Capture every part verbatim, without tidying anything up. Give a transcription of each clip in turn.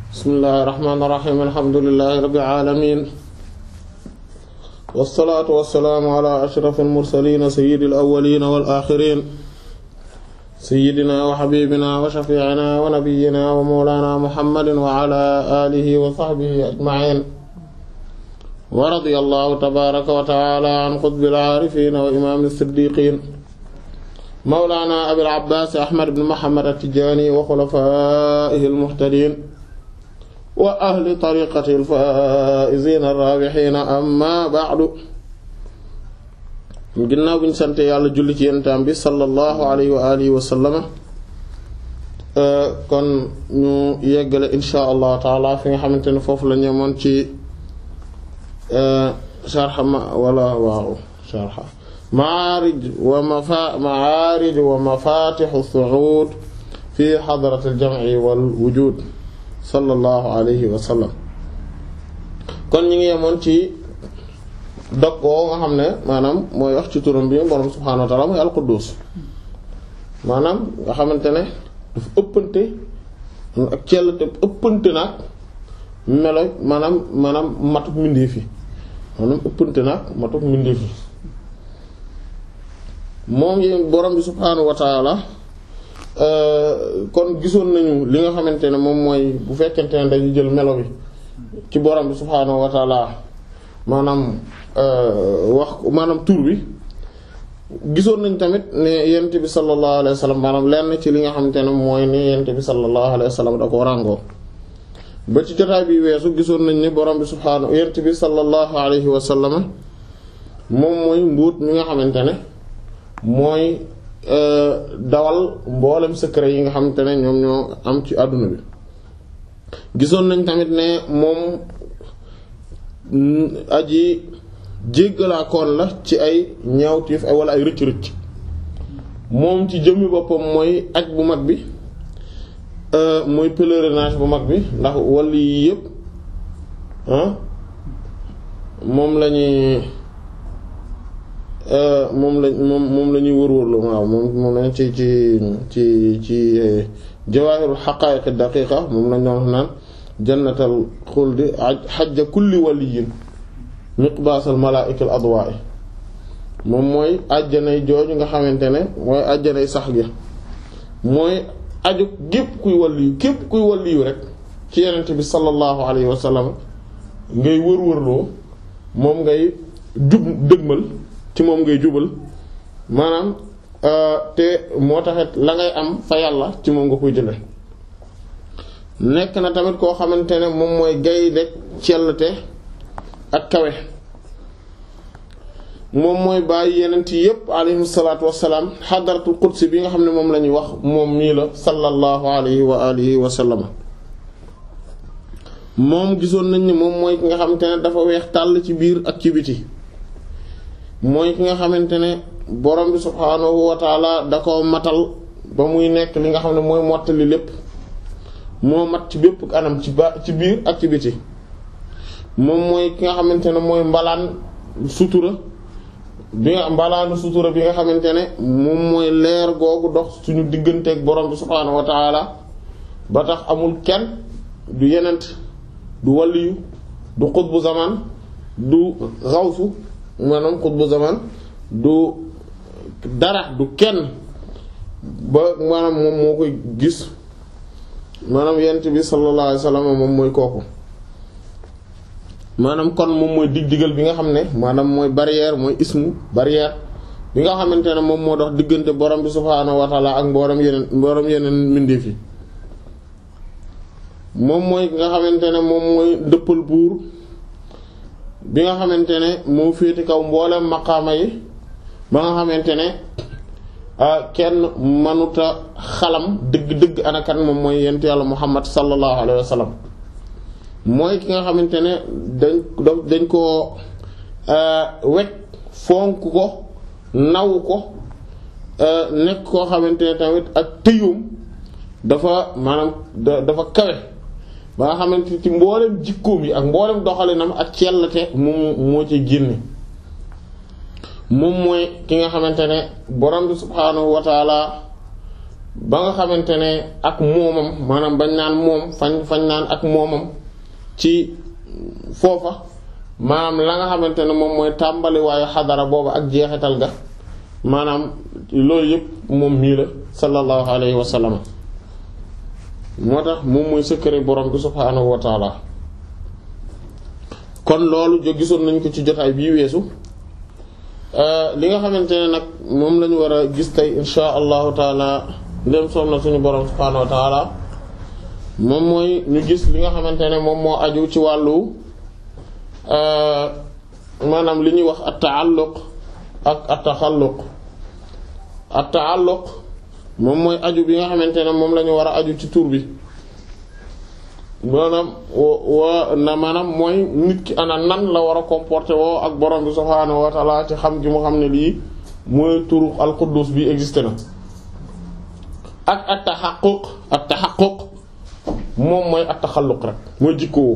bismillahir rahmanir rahim alhamdulillahi rabbil alamin wassalaatu wassalaamu ala ashrafil mursaliin sayyidil awwaliin wal aaxiriin sayyidinaa wa habiibinaa wa shafii'inaa wa nabiyyinaa wa mawlaanaa muhammadin wa ala aalihi wa sahbihi ajma'iin wa radiyallahu tabaaraka wa ta'aalaa an qutbil aarifiin wa imaamil siddiiqiin mawlaanaa abil abbaas ahmad ibn muhammad at-tijaani wa xulafaa'ihil muhtadiin wa ahli tariiqatil faa'iziina ar-raabihiina amma ba'du. ginnaaw bi ñu sant yàlla julli ci yentam bi sallallahu alayhi wa alihi wa sallama kon ñu yeggale insha allah taala fi nga xamante ne foofu la ñemoon ci sharh ma wala waaw sharh ma'aarij wa mafa ma'aarij wa mafaatihu su'uud fi hadratil jam'i wal wujuud sallallahu alayhi wa sallam. kon ñu ngi yemoon ci dog boo nga xam ne maanaam mooy wax ci turam bi borom subhaanahu wa ta'ala mooy al-Quddus maanaam nga xamante ne dafa ëppante ak cell te ëppante nag melo maanaam maanaam matuk mbindeef yi maanaam ëppante nag matuk mbindeef yi moom yi borom bi subhaanahu wa ta'ala kon gisoon nañu li nga xamante ne moom mooy bu fekkente ne dañu jël melo bi ci borom bi subhaanahu wa ta'ala maanaam wax maanaam tur bi gisoon nañ tamit ne yent bi sallallahu alayhi wa sallam maanaam lenn ci li nga xamante ne mooy ne yent bi sallallahu alayhi wa sallam da ko ràngoo ba ci jotaay bi weesu gisoon nañ ne borom bi subhaanahu yent bi sallallahu alayhi wa sallam moom mooy mbuut mi nga xamante ne mooy dawal mboolem secret yi nga xamante ne ñoom ñoo am ci àdduna bi gisoon nañ tamit ne moom aji jéggalaakoon la ci ay ñaawteef ay wala ay rëcc rëcc moom ci jëmmi boppam mooy aj bu mag bi mooy pèlerinage bu mag bi ndax wàll yi yépp moom lañuy moom lañ moom moom la ñuy wër-wërlu waaw moom moom lañ ci ci ci ci jawaahirul haqaa'iq daqiiqa moom lañ doon naan jannatal xuldi hajja kulli waliyyin miqbaasal malaa'ikal adwaa'i moom mooy àjjanay jooju nga xamante ne mooy àjjanay sax gi mooy aju képp kuy waliyu képp kuy waliyu rek ci yenente bi sallallahu alayhi wa sallam ngay wër-wërloo moom ngay jub dëgmal ci moom ngay jubal maanaam te moo taxit la ngay am fa yàlla ci moom nga koy jële nekk na tamit koo xamante ne moom mooy gay de cellte ak kawe moom mooy bàyyi yenent yi yépp alayhi salaatu wassalaam xadaratul qudsi bi nga xam ne moom la ñuy wax moom mii la sallallahu alayhi wa alihi wa sallam moom gisoon nañ ni moom mooy ki nga xamante ne dafa weex tàll ci biir ak ci biti mooy ki nga xamante ne borom bi subhaanahu wa taala da ko matal ba muy nekk li nga xam ne mooy mottali lépp moo mat ci bépp anam ci ba ci biir ak ci biti moom mooy ki nga xamante ne mooy mbalaan sutura bi nga mbalaanu sutura bi nga xamante ne moom mooy leer googu dox suñu digganteeg borom bi subhaanahu wa taala ba tax amul kenn du yenent du waliyu du xutbu zaman du xawsu maanaam xutbu zaman du dara du kenn ba maanaam moom moo koy gis maanaam yent bi sallallahu alayhi wasallam moom mooy kooku maanaam kon moom mooy dig digal bi nga xam ne maanaam mooy barrière mooy ismu barrière bi nga xamante ne moom moo dox diggante borom bi subhaanahu wa ta'ala ak mboolem yeneen mboolem yeneen mbindeef yi moom mooy nga xamante ne moom mooy dëppal buur bi nga xamante ne moo féete kaw mboolem maqaama yi ba nga xamante ne kenn mënuta xalam dëgg-dëgg anakan moom mooy yent yàlla muhammad sallallahu alayhi wa sallam mooy ki nga xamante ne dañ dañ koo wekk fonk ko naw ko nekk koo xamante ne tamit ak tëyum dafa maanaam dafa kawe ba nga xamante ci mboolem jikkoom yi ak mboolem doxalinam ak cellte moom moo ci génne moom mooy ki nga xamante ne borom bi subhaanahu wa taala ba nga xamante ne ak moomam maanaam bañ naan moom fañ fañ naan ak moomam ci foofa maanaam la nga xamante ne moom mooy tàmbali waayu xadara booba ak jeexital ga maanaam loolu yëpp moom mii la sallallahu alayhi wa sallam moo tax moom mooy secret borom bi subhaanahu wa taala kon loolu jo gisoon nañ ko ci jotaay bii weesu li nga xamante ne nag moom lañu war a gis tey insha allahu taala ndem soob na suñu borom subhaanahu wa taala moom mooy ñu gis li nga xamante ne moom moo aju ci wàllu maanaam li ñuy wax at-ta'alluq ak at-taxalluq at-ta'alluq moom mooy aju bi nga xamante ne moom la ñu war a aju ci tur bi maanaam wa na maanaam mooy nit ki ana nan la war a comporter woo ak borom bi subhaanahu wa ta'ala ci xam gi mu xam ne lii mooy turu al-Quddus bi existé na ak at-tahaqquq at-tahaqquq moom mooy at-taxalluq rek mooy jikkoo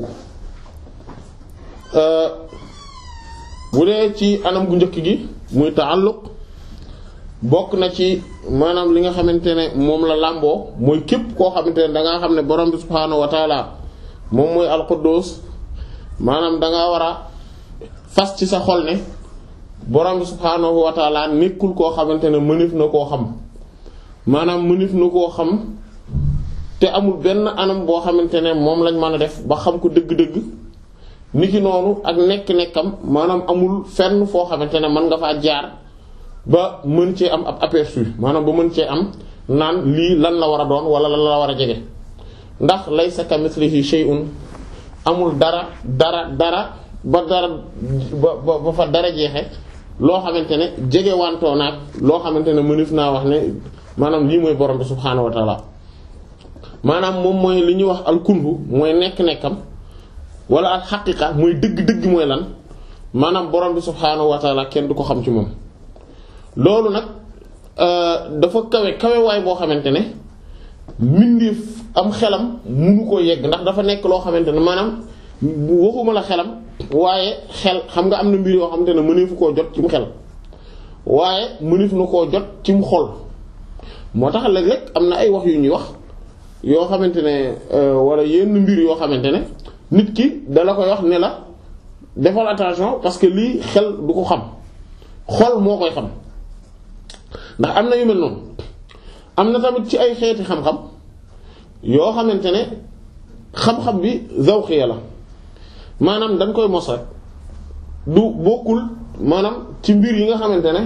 bu dee ci anam gu njëkk gi muy ta'alluq bokk na ci maanaam li nga xamante ne moom la làmboo mooy képp koo xamante ne dangaa xam ne borom bi subhaanahu wa taala moom mooy al-Quddus maanaam dangaa war a fas ci sa xol ne borom bi subhaanahu wa taala nekkul koo xamante ne mënif na koo xam maanaam mënif na koo xam te amul benn anam boo xamante ne moom lañ mën a def ba xam ko dëgg-dëgg niki noonu ak nekk-nekkam maanaam amul fenn foo xamante ne mën nga faa jaar ba mën cee am ab aperçu maanaam ba mën cee am naan lii lan la war a doon wala lan la war a jege ndax laysa kamithlihi shay'un amul dara dara dara ba dara ba ba fa dara jeexe loo xamante ne jege wantoo naag loo xamante ne mënif naa wax ne maanaam lii mooy borom bi subhaanahu wa ta'ala maanaam moom mooy li ñuy wax al-kunhu mooy nekk-nekkam wala al xaqiqa mooy dëgg-dëgg mooy lan maanaam borom bi subhaanahu wa ta'ala kenn du ko xam ci moom loolu nag dafa kawe kawe waay boo xamante ne mbindeef am xelam munu koo yegg ndax dafa nekk loo xamante ne maanaam waxuma la xelam waaye xel xam nga am na mbir yoo xamante ne mëneefu koo jot ci mu xel waaye mëneef na koo jot ci mu xol moo tax léeg-léeg am na ay wax yu ñuy wax yoo xamante ne wala yenn mbir yoo xamante ne nit ki dala koy wax ne la defal attention parce que lii xel du ko xam xol moo koy xam ndax am na yu mel noonu am na tamit ci ay xeeti xam-xam yoo xamante ne xam-xam bi zawqiya la maanaam dañ koy mos rek du bokkul maanaam ci mbir yi nga xamante ne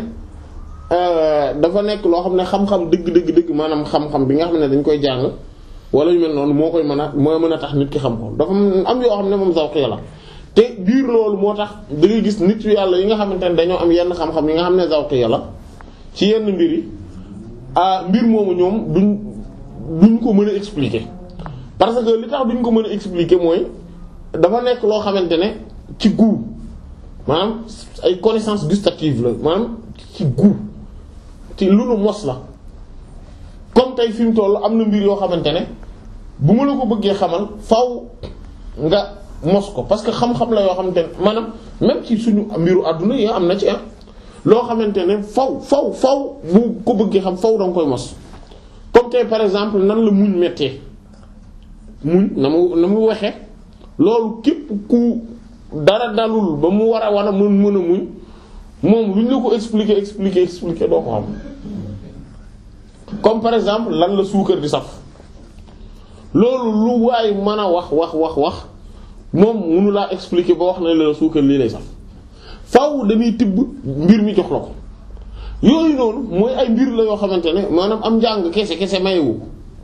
dafa nekk loo xam ne xam-xam dëgg dëgg dëgg maanaam xam-xam bi nga xam ne dañ koy jàng wala yu mel noonu moo koy mën a moo mën a tax nit ki xam ko dafa am yoo xam ne moom zawqiya la te biir loolu moo tax da ngay gis nit yu yàlla yi nga xamante ne dañoo am yenn xam-xam yi nga xam ne zawqiya la ci yenn mbir yi ah mbir moomu ñoom duñ duñ ko mën a expliquer parce que li tax duñ ko mën a expliquer mooy dafa nekk loo xamante ne ci goût maanaam ay connaissance gustative la maanaam ci goût ci lu nu mos la comme tey fi mu toll am na mbir yoo xamante ne bu ma la ko bëggee xamal faw nga mos ko parce que xam-xam la yoo xamante ne maanaam même ci suñu mbiru àdduna yi am na ci ah loo xamante ne faw faw faw bu ko bëggee xam faw danga koy mos comme tey par exemple nan la muñ mettee muñ na mu na mu waxee loolu képp ku dara dalul ba mu war a war a mën mën a muñ moom lu ñu la ko expliquer expliquer expliquer doo ko xam comme par exemple lan la suukar di saf loolu lu waay mën a wax wax wax wax moom mënu laa expliquer ba wax na la suukar lii lay saf faaw dañuy tibb mbir mi jox la ko yooyu noonu mooy ay mbir la yoo xamante ne maanaam am njàng kese kese mayewu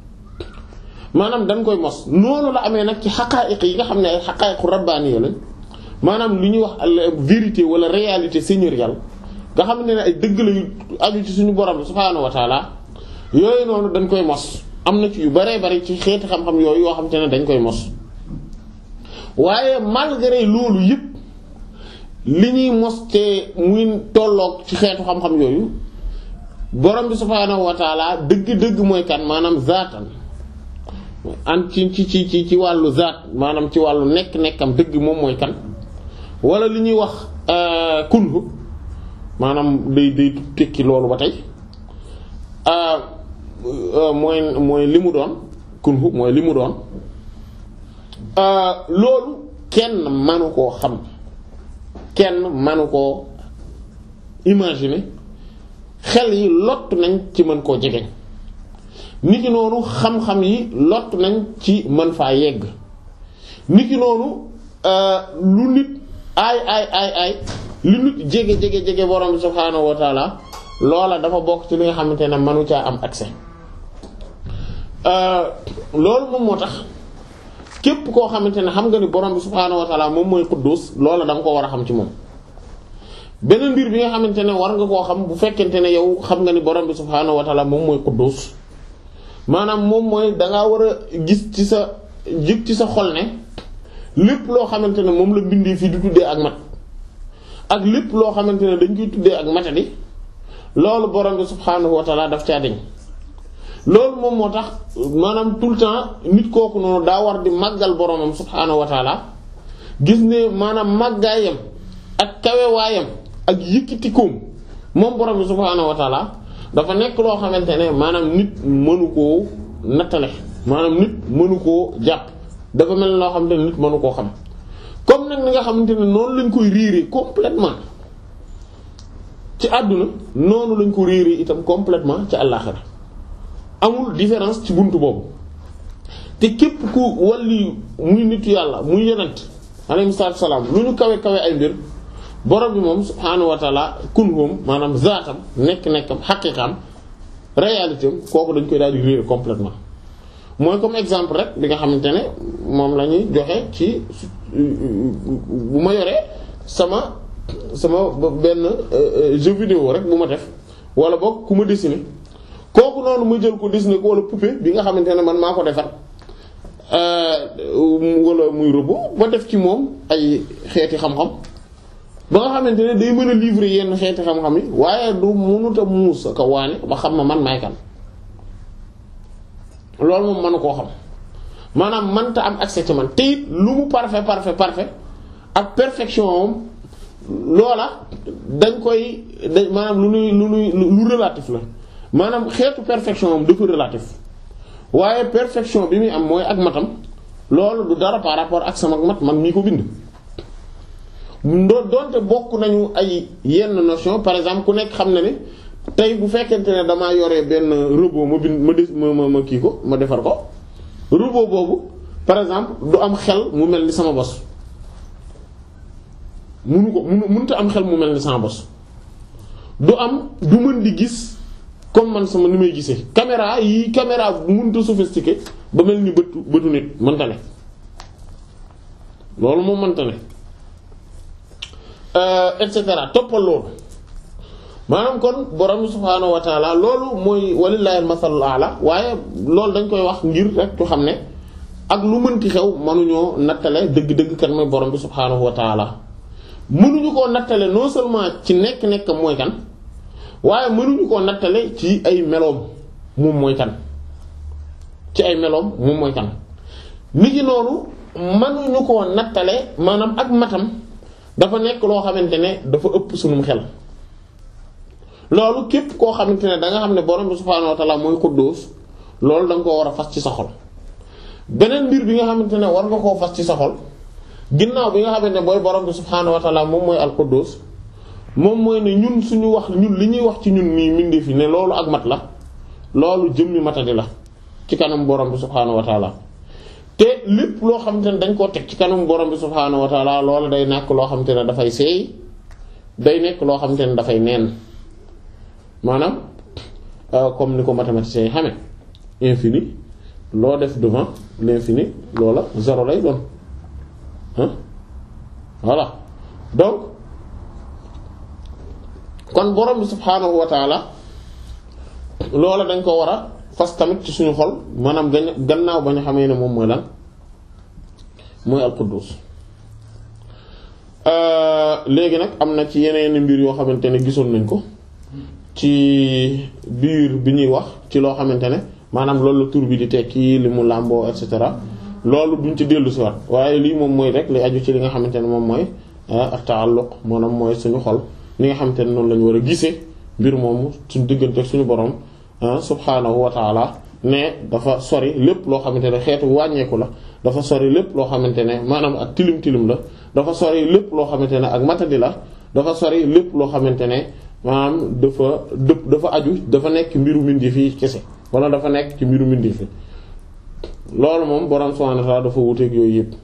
maanaam dañ koy mos noonu la amee nag ci xaqaa'iq yi nga xam ne ay xaqaa'iqu rabbaaniya la maanaam lu ñuy wax vérité wala réalité seigneuriale nga xam ne ay dëgg la yu aju ci suñu borom bi subhaanahu wa taala yooyu noonu dañ koy mos am na ci yu baree bari ci xeeti xam-xam yooyu yoo xam te ne dañ koy mos waaye malgré loolu yëpp li ñuy mos te muy tolloog ci xeetu xam-xam yooyu borom bi subhaanahu wa taala dëgg-dëgg mooy kan maanaam zaatan an ci ci ci ci ci wàllu zaat maanaam ci wàllu nekk-nekkam dëgg moom mooy kan wala li ñuy wax kunhu maanaam day day tekki loolu ba tey mooy mooy li mu doon kunhu mooy li mu doon loolu kenn manu koo xam kenn manu koo imaginer xel yi lott nañ ci mën koo jegeñ niki noonu xam-xam yi lott nañ ci mën faa yegg niki noonu lu nit ay ay ay ay lu nit jege jege jege borom subhaanahu wa taala loola dafa bokk ci li nga xamante ne manu caa am accès loolu moom moo tax képp koo xamante ne xam nga ni borom bi subhaanahu wa taala moom mooy quddus loola da nga ko war a xam ci moom. beneen mbir bi nga xamante ne war nga koo xam bu fekkente ne yow xam nga ni borom bi subhaanahu wa taala moom mooy quddus maanaam moom mooy dangaa war a gis ci sa jëg ci sa xol ne lépp loo xamante ne moom la bindee fii di tuddee ak mat ak lépp loo xamante ne dañ koy tuddee ak matadi loolu borom bi subhaanahu wa taala daf caa deñ loolu moom moo tax maanaam tout le temps nit kooku noonu daa war di màggal boromam subhaanahu wa taala gis ne maanaam màggaayam ak kawewaayam ak yëkkitikoom moom borom bi subhaanahu wa taala dafa nekk loo xamante ne maanaam nit mënu koo nattale maanaam nit mënu koo jàpp dafa mel loo xamante ne nit mënu koo xam comme nag ni nga xamante ne noonu lañ koy réeree complètement ci àdduna noonu lañ ko réeree itam complètement ci àllaaxira amul différence ci buntu boobu te képp ku walli muy nitu yàlla muy yonent alayhi salaam lu ñu kawe kawe ay mbir borom bi moom subhaanahu wa taala kunhum maanaam zaatam nekk-nekkam xaqiiqam réalité am kooku dañ koy daal di réer complètement mooy comme exemple rek bi nga xamante ne moom la ñuy joxe ci bu ma yoree sama sama benn jeu vidéo rek bu ma def wala boog ku ma dessiner kooku noonu ma jël ko dessiner ko wala poupée bi nga xamante ne man maa ko defar wala muy robot ba def ci moom ay xeeti xam-xam ba nga xamante ne day mën a livrer yenn xeeti xam-xam yi waaye du mënut a muus ka waane ba xam ma man maay kan loolu moom mënu koo xam maanaam mënta am accès ci man te it lu mu parfait parfait parfait ak perfection moom loola dañ koy dañ maanaam lu nuy lu nuy lu relatif la maanaam xeetu perfection moom dafa relatif waaye perfection bi muy am mooy ak matam loolu du dara par rapport ak sama mat man mii ko bind doonte bokk nañu ay yenn notion par exemple ku nekk xam na ne tey bu fekkente ne damaa yore benn robot ma bind ma des ma ma kii ko ma defar ko robot boobu par exemple du am xel mu mel ni sama bos munu ko munu mënuta am xel mu mel ni sama bos du am du mën di gis comme man sama ni may gisee caméra yi caméra mënuta sophistiqué ba mel ni bëtu bëtu nit mënta ne loolu moom mënta ne et cetera toppal loolu maanaam kon borom subhaanahu wa taala loolu mooy walillahi al-masalul a'la waaye loolu dañ koy wax ngir rek ñu xam ne ak lu mënti xew mënuñoo nattale dëgg-dëgg kan mooy borom bi subhaanahu wa taala mënuñu koo nattale non seulement ci nekk-nekk mooy kan waaye mënuñu koo nattale ci ay meloom moom mooy kan ci ay meloom moom mooy kan nit ñi noonu mënuñu koo nattale maanaam ak matam dafa nekk loo xamante ne dafa ëpp sunum xel loolu képp koo xamante ne da nga xam ne borom bi subhaanahu wa ta'ala mooy quddus loolu da nga koo war a fas ci sa xol beneen mbir bi nga xamante ne war nga koo fas ci sa xol ginnaaw bi nga xamante ne booy borom bi subhaanahu wa ta'ala moom mooy al quddus moom mooy ne ñun suñu wax ñun li ñuy wax ci ñun nii mindee fi ne loolu ak mat la loolu jëmmi matadi la ci kanam borom bi subhaanahu wa ta'ala te lépp loo xamante ne dañ koo teg ci kanam borom bi subhaanahu wa ta'ala loolu day nekk loo xamante ne dafay seey day nekk loo xamante ne dafay neen maanaam comme ni ko mathématiciens yi xamee infini loo def devant l'infini loola zéro lay doon ah voilà donc kon borom bi subhaanahu wa ta'ala loola dañ ko war a fas tamit ci suñu xol maanaam gañ gannaaw ba ñu xamee ne moom mooy lan mooy al-Quddus léegi nag am na ci yeneen mbir yoo xamante ne gisoon nañ ko ci biir bi ñuy wax ci loo xamante ne maanaam loolu la tur bi di tekki li mu làmboo et cetera loolu duñ ci dellu si waat waaye lii moom mooy rek li aju ci li nga xamante ne moom mooy at-ta'alluq maanaam mooy suñu xol li nga xamante ne noonu la ñu war a gisee mbir moomu suñu diggante ak suñu borom subhaanahu wa taala ne dafa sori lépp loo xamante ne xeetu wàññeeku la dafa sori lépp loo xamante ne maanaam ak tilim tilim la dafa sori lépp loo xamante ne ak matadi la dafa sori lépp loo xamante ne maanaam dafa dëpp dafa aju dafa nekk mbiru mbindi fii kese wala dafa nekk ci mbiru mbindi fi loolu moom borom subhaanahu wa ta'aala dafa wuteeg yooyu yëpp.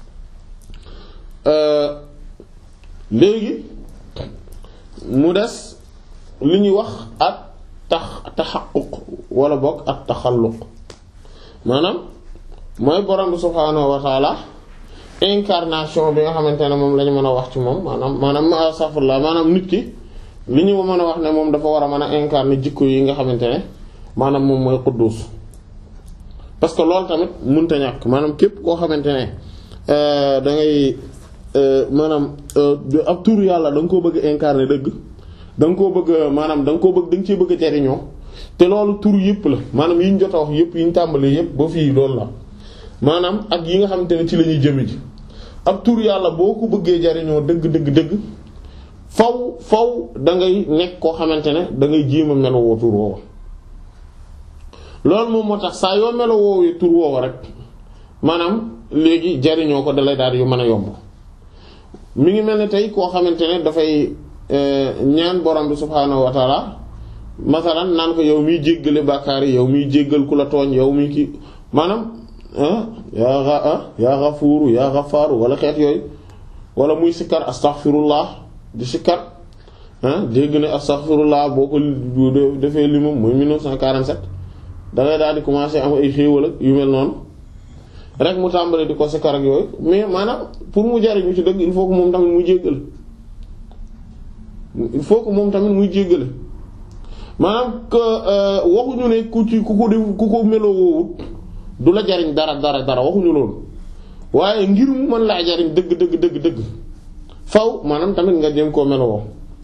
léegi mu des li ñuy wax ak tax taxaquq wala boog ak taxalluq maanaam mooy borom bi subhaanahu wa ta'aala incarnation bi nga xamante ne moom la ñu mën a wax ci moom maanaam maanaam astaghfirullah maanaam nit ki li ñu mën a wax ne moom dafa war a mën a incarner jikko yi nga xamante ne maanaam moom mooy quddus parce que loolu tamit mënta ñàkk maanaam képp koo xamante ne da ngay maanaam ab tur yàlla da nga koo bëgg incarner dëgg da nga koo bëgg maanaam da nga koo bëgg da nga cee bëgg a jariñoo te loolu tur yëpp la maanaam yi ñu jot a wax yëpp yi ñu tàmbalee yëpp ba fii loolu la maanaam ak yi nga xamante ne ci la ñuy jëme ji ab tur yàlla boo ko bëggee jariñoo dëgg dëgg dëgg faw faw da ngay nekk koo xamante ne da ngay jéem a melowoo tur woowa loolu moom moo tax saa yoo melowoowee tur woowa rek maanaam léegi jariñoo ko dalay daal yu mën a yomb mi ngi mel ne tey koo xamante ne dafay ñaan borom bi subhaanahu wa taala masalan naan ko yow miy jéggale bàkkaar yi yow miy jéggal ku la tooñ yow miy kii maanaam yaa yaa gafuuru yaa gafaaru wala xeet yooyu wala muy sikkar astaghfirullah di sikkar dégg ne astaghfirullah boo ko defee limam muy mille neuf cent quarante-sept da ngay daal di commencer am ay xéewal ak yu mel noonu rek mu tàmbali di ko sikkar ak yooyu mais maanaam pour mu jariñu ci dëgg il faut que moom tamit muy jéggal il faut que moom tamit muy jéggale maanaam que waxuñu ne ku ci ku ko def ku ko meloo woowut du la jariñ dara dara dara waxuñu loolu waaye ngir mu mën laa jariñ dëgg dëgg dëgg dëgg faw maanaam tamit nga jéem koo meloo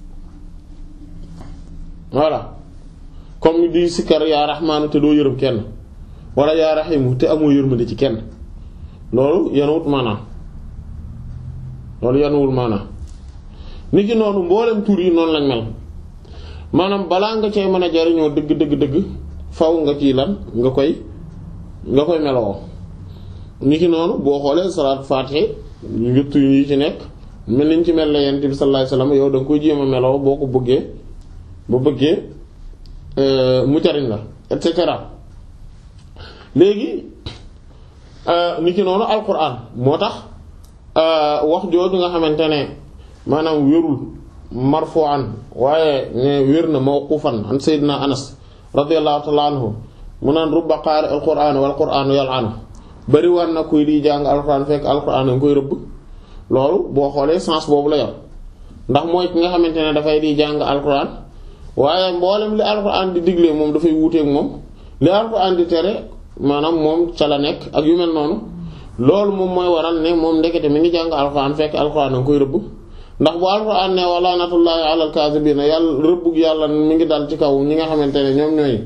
voilà comme di sikkar yaa raxmaanu te doo yërëm kenn wala yaa raxiimu te amoo yërmande ci kenn loolu yanuwut maanaam loolu yanuwul maanaam nit ki noonu mboolem tur yi noonu lañ mel maanaam balaa nga cee mën a jariñoo dëgg dëgg dëgg faw nga ciy lan nga koy nga koy meloo nit ki noonu boo xoolee salaat faatiha ñu tur yi ci nekk mel niñ ci mel la yonent bi sallallahu alayhi wasallam yow da nga koy jéem a meloo boo ko bëggee ba bëggee mu jariñ la et cetera léegi ni ki noonu alquran moo tax wax jooju nga xamante ne maanaam wérul marfu'an waaye ne wér na mawqufan an sayyidina anas radiyallahu ta'ala anhu mu naan rubba qaari alquran wal qur'anu yal'anu bari war na kuy di jàng alquran fekk alquran nga koy rëbb loolu boo xoolee sens boobu la yor ndax mooy ki nga xamante ne dafay di jàng alquran waaye mboolem li alquran di digle moom dafay wuuteeg moom li alquran di tere maanaam moom ca la nekk ak yu mel noonu loolu moom mooy waral ne moom ndekete mi ngi jàng alquran fekk alquran nga koy rëbb ndax bu alquran ne wala natullahi alal kaasibiina yàlla rëbbug yàlla mi ngi dal ci kaw ñi nga xamante ne ñoom ñooy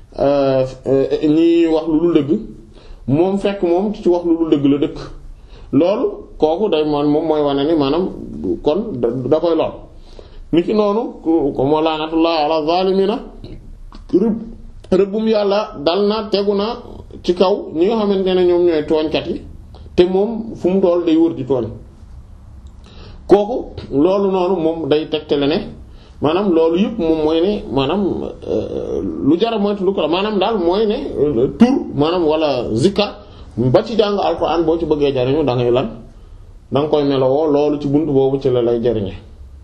ñi wax lu dul dëgg moom fekk moom ci wax lu dul dëgg la dëkk loolu kooku day moom moom mooy wane ni maanaam kon da koy lool nit ki noonu comme wala natullahi ala zaalimiina rëbb rëbbum yàlla dal na tegu na ci kaw ñi nga xamante ne ñoom ñooy tooñkat yi te moom fu mu toll day wër di tooñ kooku loolu noonu moom day tegtale ne maanaam loolu yëpp moom mooy ne maanaam lu jara moytu lu ko la maanaam daal mooy ne tur maanaam wala zikkar ba ci jàng alxuraan boo ci bëggee jariñu da ngay lan da nga koy melowoo loolu ci bunt boobu ci la lay jariñe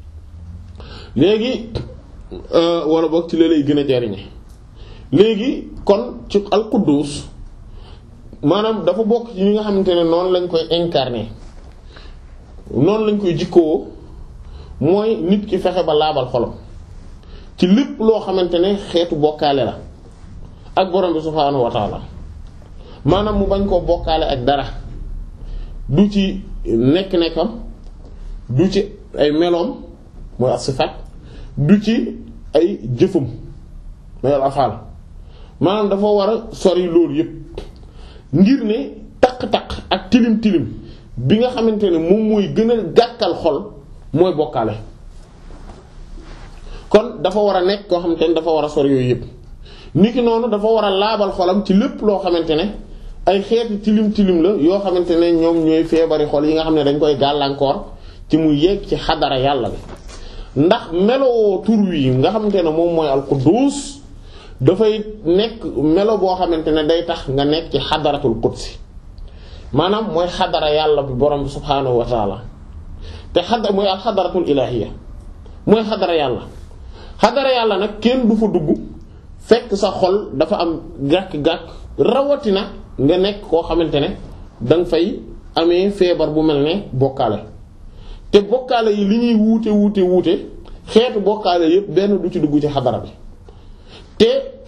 léegi wala boog ci la lay gën a jariñe léegi kon ci al-Quddus maanaam dafa bokk ci ñi nga xamante ne noonu lañ koy incarner noonu lañ koy jikkoo mooy nit ki fexe ba laabal xolam ci lépp loo xamante ne xeetu bokkaale la ak borom bi subhaanahu wa taala maanaam mu bañ koo bokkaale ak dara du ci nekk-nekkam du ci ay meloom mooy as-sifaat du ci ay jëfam mooy al-afaal maanaam dafa war a sori loolu yépp ngir ne taq-taq ak tilim-tilim bi nga xamante ne moom mooy gën a gàkkal xol mooy bokkaale kon dafa war a nekk koo xamante ne dafa war a sori yooyu yépp niki noonu dafa war a laabal xolam ci lépp loo xamante ne ay xeeti tilim tilim la yoo xamante ne ñoom ñooy feebari xol yi nga xam ne dañ koy gàllankoor ci mu yegg ci xadara yàlla bi ndax meloo tur wi nga xamante ne moom mooy al-Quddus dafay nekk melo boo xamante ne day tax nga nekk ci xadaratul qudsi maanaam mooy xadara yàlla bi borom bi subhaanahu wa taala te xadara mooy al xadaratul ilahiyya mooy xadara yàlla xadara yàlla nag kenn du fa dugg fekk sa xol dafa am gàkk-gàkk rawatina nga nekk koo xamante ne danga fay amee feebar bu mel ne bokkaale te bokkaale yi li ñuy wuute wuute wuute xeetu bokkaale yépp benn du ci dugg ci xadara bi te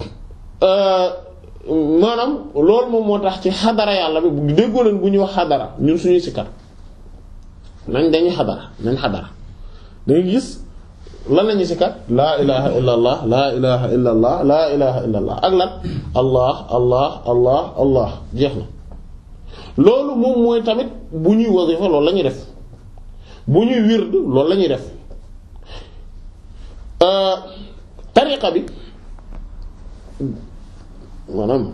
maanaam loolu moom moo tax ci xadara yàlla bi bu déggoo leen bu ñuy wax xadara ñun suñuy sikkar nañ dañuy xadara nañ xadara dangay gis lan lañuy sikkar laa ilaha illa allah laa ilaha illa allah laa ilaha illa allah ak lan allah allah allah allah jeex na loolu moom mooy tamit bu ñuy wasifa loolu la ñuy def bu ñuy wird loolu la ñuy def tariqa bi maanaam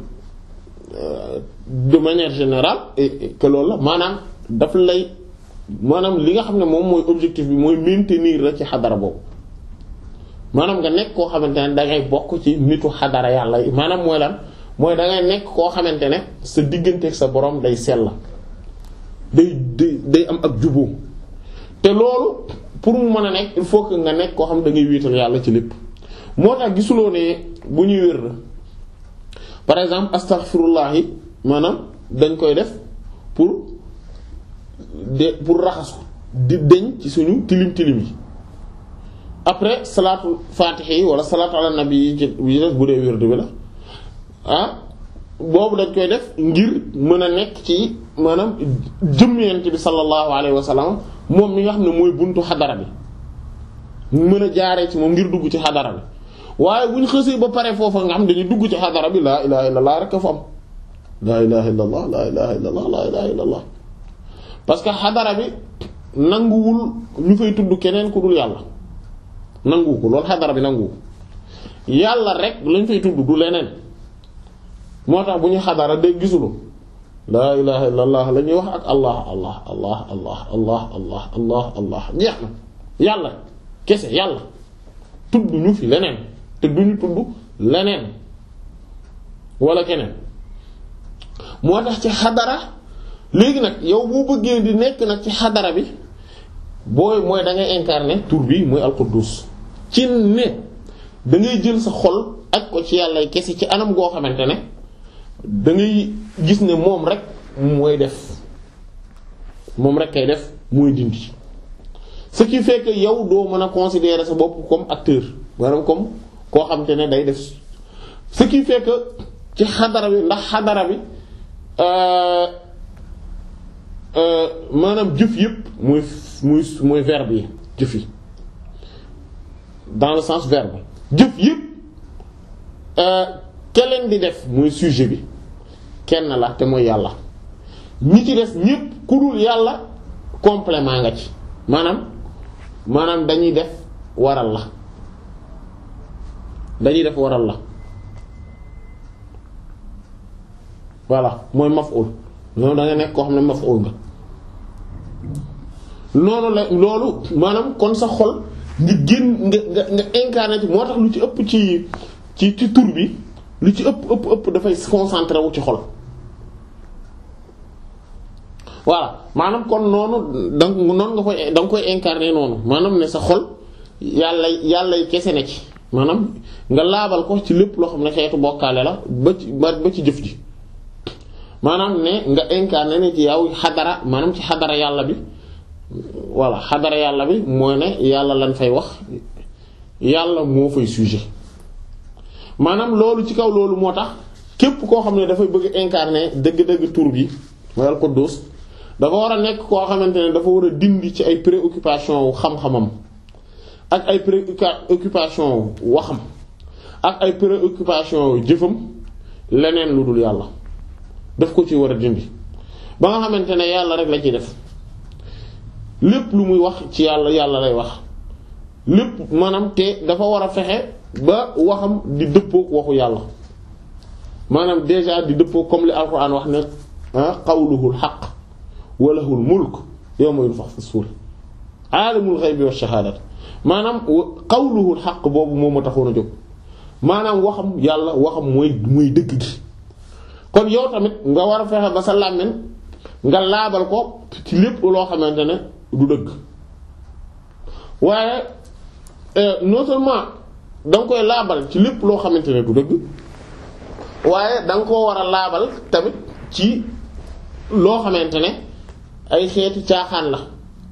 de manière générale que loolu la maanaam daf lay maanaam li nga xam ne moom mooy objectif bi mooy maintenir la ci xadara boobu maanaam nga nekk koo xamante ne dangay bokk ci nitu xadara yàlla yi maanaam mooy lan mooy dangay nekk koo xamante ne sa digganteeg sa borom day sell day day day am ak jubóo te loolu pour mu mën a nekk il faut que nga nekk koo xam ne da ngay wéetal yàlla ci lépp moo tax gisuloo ne bu ñuy wér par exemple astaghfirullah yi maanaam dañ koy def pour de pour raxasu di deñ ci suñu tilim tilim yi après salaatu faatiha yi wala salaatu ala nabi yi ci bi def bu dee wérdu bi la ah boobu dañ koy def ngir mën a nekk ci maanaam jëm yent bi sallallahu alayhi wa sallam moom mi nga xam ne mooy buntu xadara bi mën a jaaree ci moom ngir dugg ci xadara bi waaye bu ñu xësee ba pare foofa nga xam dañuy dugg ci xadara bi laa ilaha illallah rek a fa am laa ilaha illallah laa ilaha illallah laa ilaha illallah parce que xadara bi nanguwul ñu fay tudd keneen ku dul yàlla nanguwu ko loolu xadara bi nanguwu yàlla rek lañ fay tudd du leneen moo tax bu ñu xadara de gisulu laa ilaha illallah la ñuy wax ak allah allah allah allah allah allah allah allah jeex na yàlla kese yàlla tudd ñu fi leneen te duñu tudd leneen wala keneen moo tax ci xadara léegi nag yow boo bëggee di nekk nag ci xadara bi booy mooy da ngay incarner tur bi mooy al-Quddus ci ne da ngay jël sa xol ak ko ci yàlla kese ci anam goo xamante ne da ngay gis ne moom rek mooy def moom rek kay def mooy dindi ce qui fait que yow doo mën a considérer sa bopp comme acteur maanaam comme koo xamante ne day def ce qui fait que ci xadara bi ndax xadara bi maanaam jëf yëpp muy muy muy verbe yi jëf yi dans le sens verbe jëf yëpp keleen di def muy sujet bi kenn la te mooy yàlla ñi ci des ñëpp ku dul yàlla complément nga ci maanaam maanaam dañuy def waral la dañuy def waral la voilà mooy maf'ul noonu da nga nekk koo xam ne maf'ul nga noonu la loolu maanaam kon sa xol nga génn nga nga nga incarné ci moo tax lu ci ëpp ci ci ci tur bi lu ci ëpp ëpp ëpp dafay concentré wu ci xol voilà maanaam kon noonu da noonu nga koy da nga koy incarné noonu maanaam ne sa xol yàlla yàlla kese ne ci maanaam nga laabal ko ci lépp loo xam ne xeetu bokkaale la ba ci ba ci jëf ji maanaam ne nga incarné ne ci yow xadara maanaam ci xadara yàlla bi voilà xadara yàlla bi mooy ne yàlla lañ fay wax yàlla moo fay sujet maanaam loolu ci kaw loolu moo tax képp koo xam ne dafay bëgg incarné dëgg-dëgg tur bi mooy al-Quddus dafa war a nekk koo xamante ne dafa war a dindi ci ay préoccupation wu xam-xamam ak ay préoccupation wu waxam ak ay préoccupation wu jëfam leneen lu dul yàlla daf ko ci war a dindi ba nga xamante ne yàlla rek la ciy def lépp lu muy wax ci yàlla yàlla lay wax lépp maanaam te dafa war a fexe ba waxam di dëppook waxu yàlla maanaam déjà di dëppoo comme li alquran wax ne qawluhul haqq wa lahul mulk yawma yunfaxu fi suur aalimul ghaybi wash shahaadati maanaam qawluhul haqq boobu moom moo taxoon a jóg maanaam waxam yàlla waxam mooy mooy dëgg gi kon yow tamit nga war a fexe ba sa làmmiñ nga laabal ko ci lépp loo xamante ne du dëgg waaye non seulement da nga koy laabal ci lépp loo xamante ne du dëgg waaye da nga koo war a laabal tamit ci loo xamante ne ay xeeti caaxaan la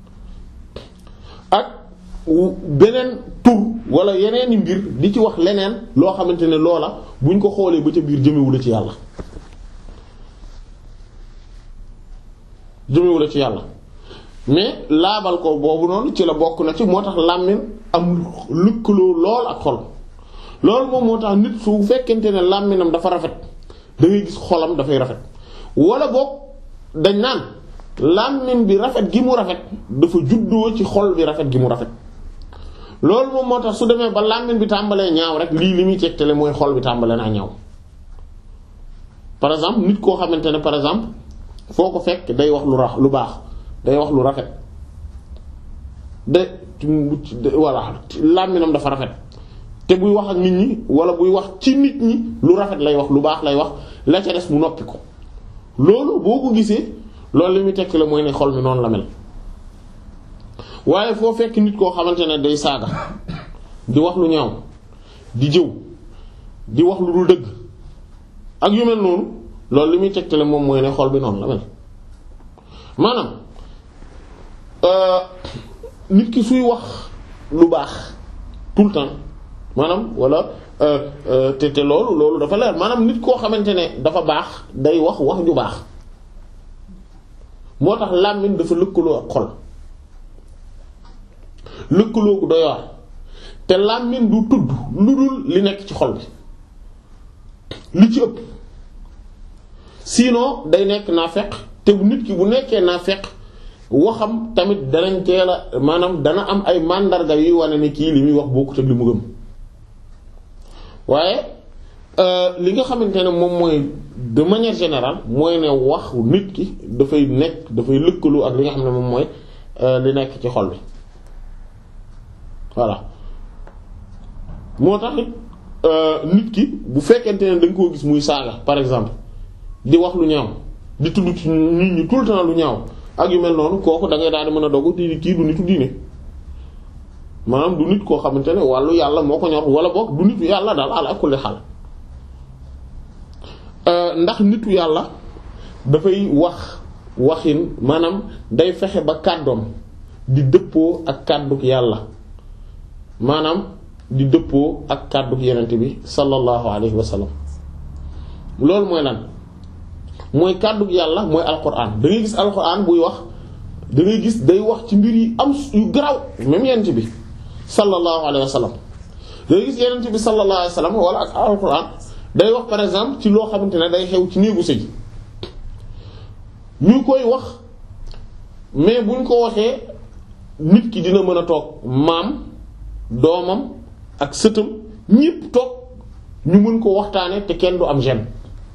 ak beneen tur wala yeneeni mbir di ci wax leneen loo xamante ne loola buñ ko xoolee ba ca biir jëmewula ci yàlla jëmewula ci yàlla mais laabal ko boobu noonu ci la bokk na ci moo tax làmmiñ am lëkkaloo lool ak xol loolu moom moo tax nit su fekkente ne làmmiñam dafa rafet da ngay gis xolam dafay rafet wala boog dañ naan làmmiñ bi rafet gi mu rafet dafa juddoo ci xol bi rafet gi mu rafet loolu moom moo tax su demee ba làmmiñ bi tàmbalee ñaaw rek lii li muy tegtale mooy xol bi tàmbalee naa ñaaw par exemple nit koo xamante ne par exemple foo ko fekk day wax lu rax lu baax day wax lu rafet de voilà làmmiñam dafa rafet te buy wax ak nit ñi wala buy wax ci nit ñi lu rafet lay wax lu baax lay wax la ca des mu noppi ko loolu boo ko gisee loolu li muy tekki la mooy ne xol mi noonu la mel waaye foo fekk nit koo xamante ne day saaga di wax lu ñaaw di jëw di wax lu dul dëgg ak yu mel noonu loolu li muy tekki la moom mooy ne xol bi noonu la mel maanaam nit ki suy wax lu baax tout le temps maanaam wala te te loolu loolu dafa leer maanaam nit koo xamante ne dafa baax day wax wax ju baax moo tax làmmiñ dafa lëkkaloo ak xol lëkkaloo ko doy waar te làmmiñ du tudd lu dul li nekk ci xol bi li ci ëpp sinon day nekk naafeq te bu nit ki bu nekkee naafeq waxam tamit danañ teel a maanaam dana am ay màndarga yuy wane ni kii li muy wax bokkut ak li mu gëm waaye li nga xamante ne moom mooy de manière générale mooy ne wax nit ki dafay nekk dafay lëkkaloo ak li nga xam ne moom mooy li nekk ci xol bi voilà moo tax it nit ki bu fekkente ne da nga koo gis muy saaga par exemple di wax lu ñaaw di tudd ci nit ñi tout le temps lu ñaaw ak yu mel noonu kooku da ngay daal di mën a dogu di kii du nitu diine maanaam du nit koo xamante ne wàllu yàlla moo ko ñor wala boog du nitu yàlla daal ala kulli xaal ndax nitu yàlla dafay wax waxin maanaam day fexe ba kàddoom di dëppoo ak kàdduk yàlla maanaam di dëppoo ak kàdduk yenent bi sallallahu alayhi wa sallam loolu mooy lan mooy kàddug yàlla mooy alquran da ngay gis alquran buy wax da ngay gis day wax ci mbir yi am yu garaw même yenent bi sallallahu alayhi wa sallam da ngay gis yenent bi sallallahu alayhi wa sallam wala ak alquran day wax par exemple ci loo xamante ne day xew ci néegu sëy ñu koy wax mais buñ ko waxee nit ki dina mën a toog maam doomam ak sëtam ñépp toog ñu mën ko waxtaane te kenn du am gêne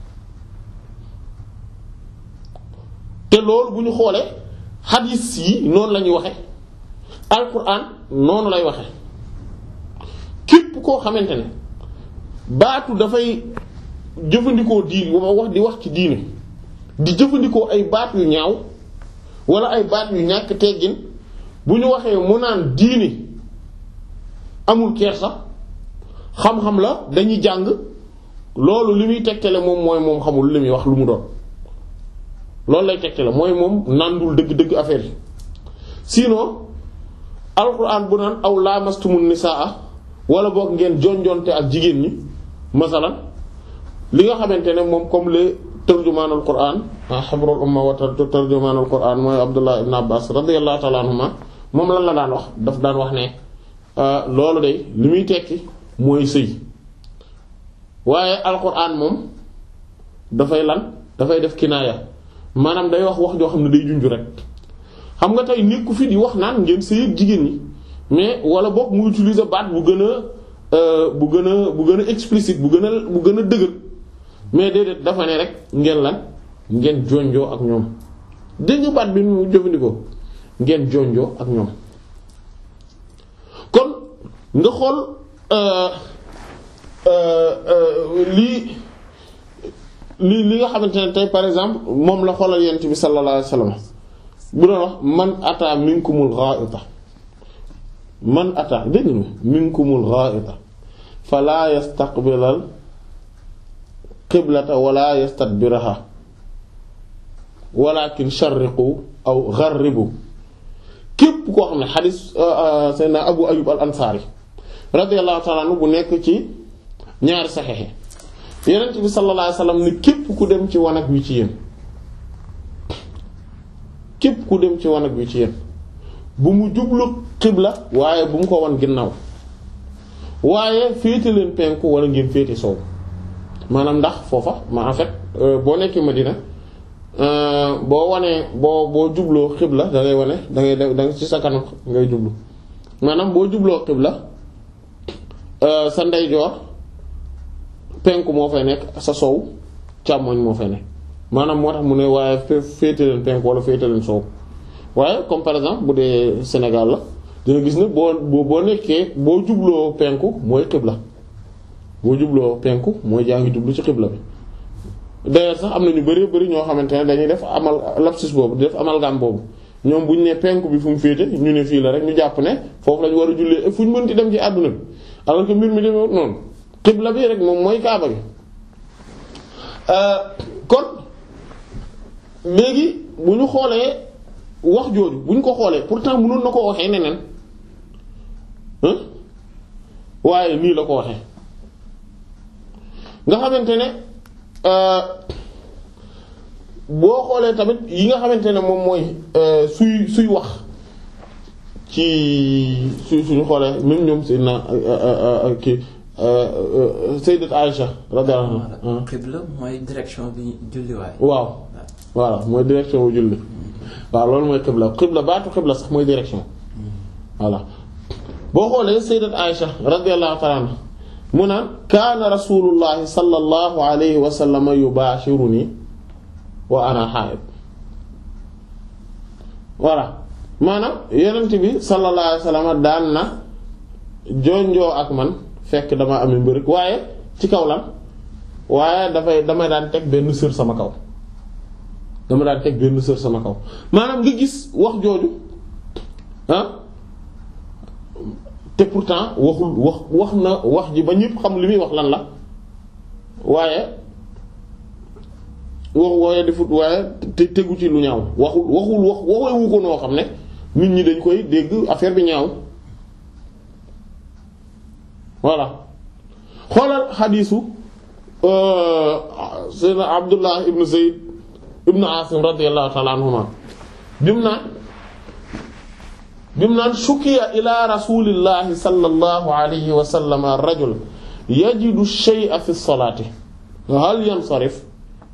te loolu bu ñu xoolee hadith yi noonu la ñuy waxe alquran noonu lay waxe képp koo xamante ne baatu dafay jëfandikoo diin wax di wax ci diine di jëfandikoo ay baat yu ñaaw wala ay baat yu ñàkk teggin bu ñu waxee mu naan diine amul kersa xam-xam la dañuy jàng loolu li muy tegtale moom mooy moom xamul li muy wax lu mu doon loolu lay tegtale mooy moom nandul dëgg-dëgg affaire yi sinon alquran bu naan aw lamastumun nisaa wala boog ngeen jonjonte ak jigéen ñi masalan li nga xamante ne moom comme le tarjumaanul quran habrul umma wa tarjumaanul quran mooy Abdullah ibn Abbas radiyallahu ta'ala anhuma moom lan la daan wax daf daan wax ne loolu de li muy tekki mooy sëy waaye alquran moom dafay lan dafay def kinaaya maanaam day wax wax joo xam ne day junju rek xam nga tey nekku fi di wax naan ngeen sëy ak jigéen ñi mais wala boog mu utiliser baat bu gën a bu gën a bu gën a explicite bu gën a bu gën a dëgër mais déedéet dafa ne rek ngeen lan ngeen jonjoo ak ñoom dégg nga baat bi mu jëfandikoo ngeen jonjoo ak ñoom kon nga xool lii lii li nga xamante ne tey par exemple moom la xoolal yent bi sallallahu alayhi wasallam bu doon wax man ata minkumul gha'ita man ata dégg nga minkumul gha'ita fala yastaqbilal qiblata wala yastadbiraha walakin sharriqu aw gharribu képp koo xam ne xadis Seydina Abu Ayyub al Ansari radiyallahu ta'ala anhu bu nekk ci ñaari saxexe Yonent bi sallallahu alayhi wasallam ni képp ku dem ci wanag wi ci yéen képp ku dem ci wanag wi ci yéen bu mu jublu xibla waaye bu mu ko wan ginnaaw waaye féete leen penku wala ngeen féete sow maanaam ndax foofa ma en fait boo nekkee Madina boo wanee boo boo jubloo xibla da ngay wane da ngay da nga ci sa kanam ngay jublu maanaam boo jubloo xibla sa ndeyjoor penku moo fay nekk sa sow càmmoñ moo fay nekk maanaam moo tax mu ne waaye féete leen penku wala féete leen sow waaye comme par exemple bu dee Sénégal la dina gis ne boo boo nekkee boo jubloo penku mooy xibla boo jubloo penku mooy jaa ngi jublu ci xibla bi d'ailleurs sax am na ñu bari bari ñoo xamante ne dañuy def amal lapsus boobu di def amalgame boobu ñoom bu ñu ne penku bi fu mu féete ñu ne fii la rek ñu jàpp ne foofu lañu war a jullee fu ñu mënti dem ci àdduna bi alors que mbir mi demee noonu xibla bi rek moom mooy kaaba gi kon léegi bu ñu xoolee wax jooju bu ñu ko xoolee pourtant mënoon na ko waxee neneen waaye nii la ko waxee nga xamante ne boo xoolee tamit yi nga xamante ne moom mooy suy suy wax ci suy suñu xoolee même ñoom Seydina kii Sayyidat Aïcha radiyallahu anha xibla mooy direction bi julliwaay. waaw voilà mooy direction bu julli waaw loolu mooy xibla xibla baatu xibla sax mooy direction voilà boo xoolee Sayyidat Aïcha radiyallahu ta'ala anha mu naan kaana rasulullahi sallallahu alayhi wa sallam yubashiruni wa ana haid voilà maanaam yonent bi sallallahu alayhi wa sallam daan na jonjoo ak man fekk dama amee mbërëg waaye ci kaw lan waaye dafay dama daan teg benn sër sama kaw dama daan teg benn sër sama kaw maanaam nga gis wax jooju ah te pourtant waxul wax wax na wax ji ba ñëpp xam li muy wax lan la waaye wax waaye defut waaye te tegu ci lu ñaaw waxul waxul wax waxewu ko noo xam ne nit ñi dañ koy dégg affaire bi ñaaw voilà xoolal xadiisu Seydina Abdullah ibn Zayd ibn Asim radiyallahu ta'ala anhuma bim naan bim naan shukiya ila rasulillahi sallallahu alayhi wa sallam rajul yajidu shay'a fi as-salati hal yansarif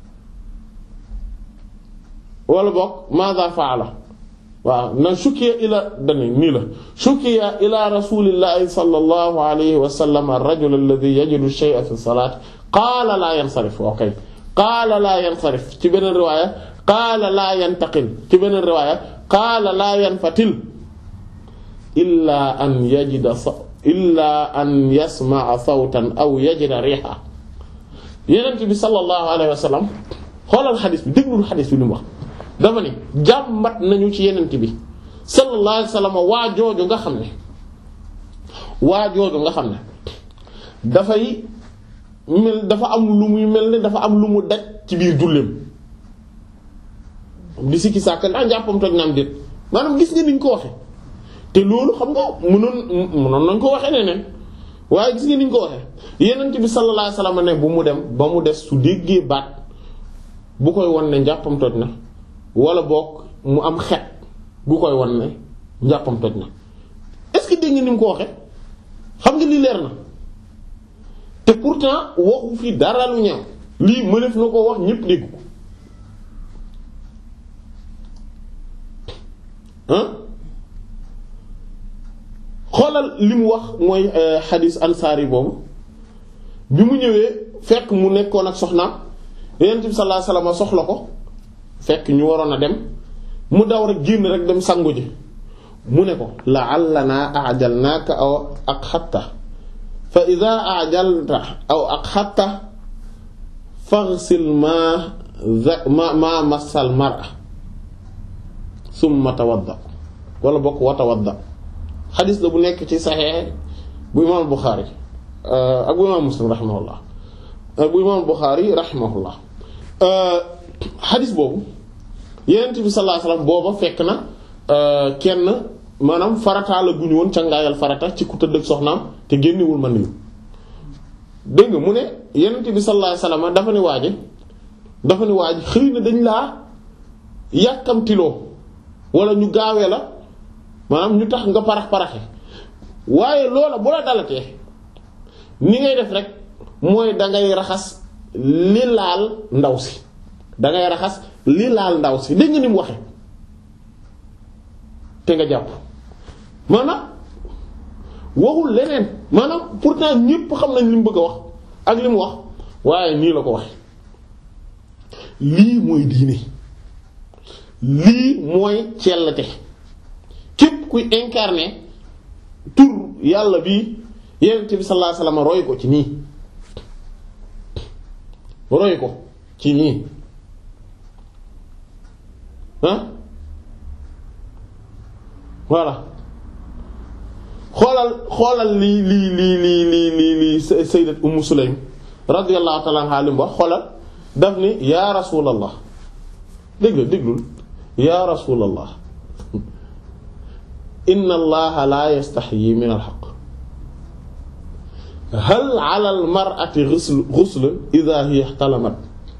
wala bokk madha fa'ala waaw na shukiya ila dani nii la shukiya ila rasulillahi sallallahu alayhi wa sallam ar-rajul alladhi yajidu shay'a fi as-salati qaala la yansarif okay qaala la yansarif ci beneen riwaaya qaala la yantaqil ci beneen riwaaya qaala la yanfatil illa an yajida illa an yasma'a sawtan aw yajida riha Yonent bi sallallahu alayhi wa sallam xoolal xadis bi déglul xadis bi lu mu wax dafa ne jàmbat nañu ci Yonent bi sallallahu alayhi wa sallam waa jooju nga xam ne waa jooju nga xam ne dafay mel dafa am lu muy mel ne dafa am lu mu daj ci biir julleem di sikki sàkk ndax njàppam toj na am déet maanaam gis nga niñ ko waxe te loolu xam nga mënoon mënoon nañ ko waxee neneen waaye gis nga niñ ko waxee Yonent bi sallallahu alayhi wasallam ne bu mu dem ba mu des su déggee baat bu koy won ne njàppam toj na wala boog mu am xet bu koy won ne njàppam toj na est-ce que dégg nga ni mu ko waxee xam nga li leer na te pourtant waxu fi dara lu ñaaw lii mëneef na ko wax ñépp dégg ko ah xoolal li mu wax mooy xadiis ansaar yi boobu bi mu ñëwee fekk mu nekkoon ak soxnaam Yonent bi sallallahu alayhi wasallam soxla ko fekk ñu waroon a dem mu daw rek génn rek dem sangu ji mu ne ko la'allana a'jalnaaka aw aqhatta fa idha a'jalta aw aqhatta faghsil ma ma ma massal mar'a summa tawadda wala bokk wa tawadda xadis la bu nekk ci saxeex bu imaam Buxaari ak bu imaam Muslim rahimahullah bu imaam Buxaari rahimahullah xadis boobu Yonent bi sallallahu alayhi wasallam booba fekk na kenn maanaam farata la guñu woon cangaayal farata ci ku tëdd ak soxnaam te génnewul man yu dégg nga mu ne Yonent bi sallallahu alayhi wasallam dafa ni waaje dafa ni waaje xëy na dañ laa yàkkamtiloo wala ñu gaawee la maanaam ñu tax nga parax paraxe waaye loola bu la dalatee ni ngay def rek mooy dangay raxas li laal ndaw si dangay raxas li laal ndaw si dégg nga ni mu waxe te nga jàpp maanaam waxul leneen maanaam pourtant ñépp xam nañ li mu bëgg a wax ak li mu wax waaye nii la ko waxe lii mooy diine lii mooy cellte képp kuy incarner tur yàlla bi Yonent bi sallallahu alayhi wasallam roy ko ci nii roy ko ci nii ah voilà xoolal xoolal lii lii lii lii lii lii lii sayyidat Ummu Sulaym radiyallahu ta'ala anha lim wax xoolal daf ni yaa rasulallah dégg déglul yaa rasulallah inna allaha la yastahyi min al-haqq hal ala al-mar'ati ghusl ghusl idha hiya ihtalamat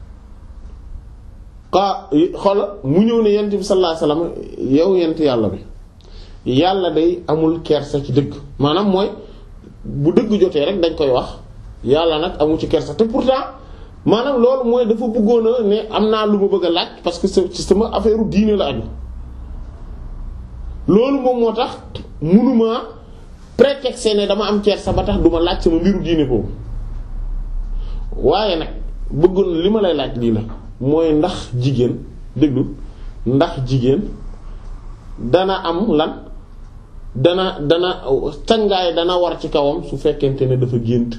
xaa xoola mu ñëw ne yent bi sallallahu alayhi wasallam yow yent yàlla bi yàlla day amul kersa ci dëgg maanaam mooy bu dëgg jotee rek dañ koy wax yàlla nag amul ci kersa te pourtant maanaam loolu mooy dafa bëggoon a ne am naa lu ma bëgg a laaj parce que ci sama affaire diine la aju loolu moom moo tax mënuma prétexte ne dama am kersa ba tax duma laaj sama mbiru diine boobu waaye nag bëggoon li ma lay laaj lii la mooy ndax jigéen déglu ndax jigéen dana am lan dana dana cangaay dana war ci kawam su fekkente ne dafa gént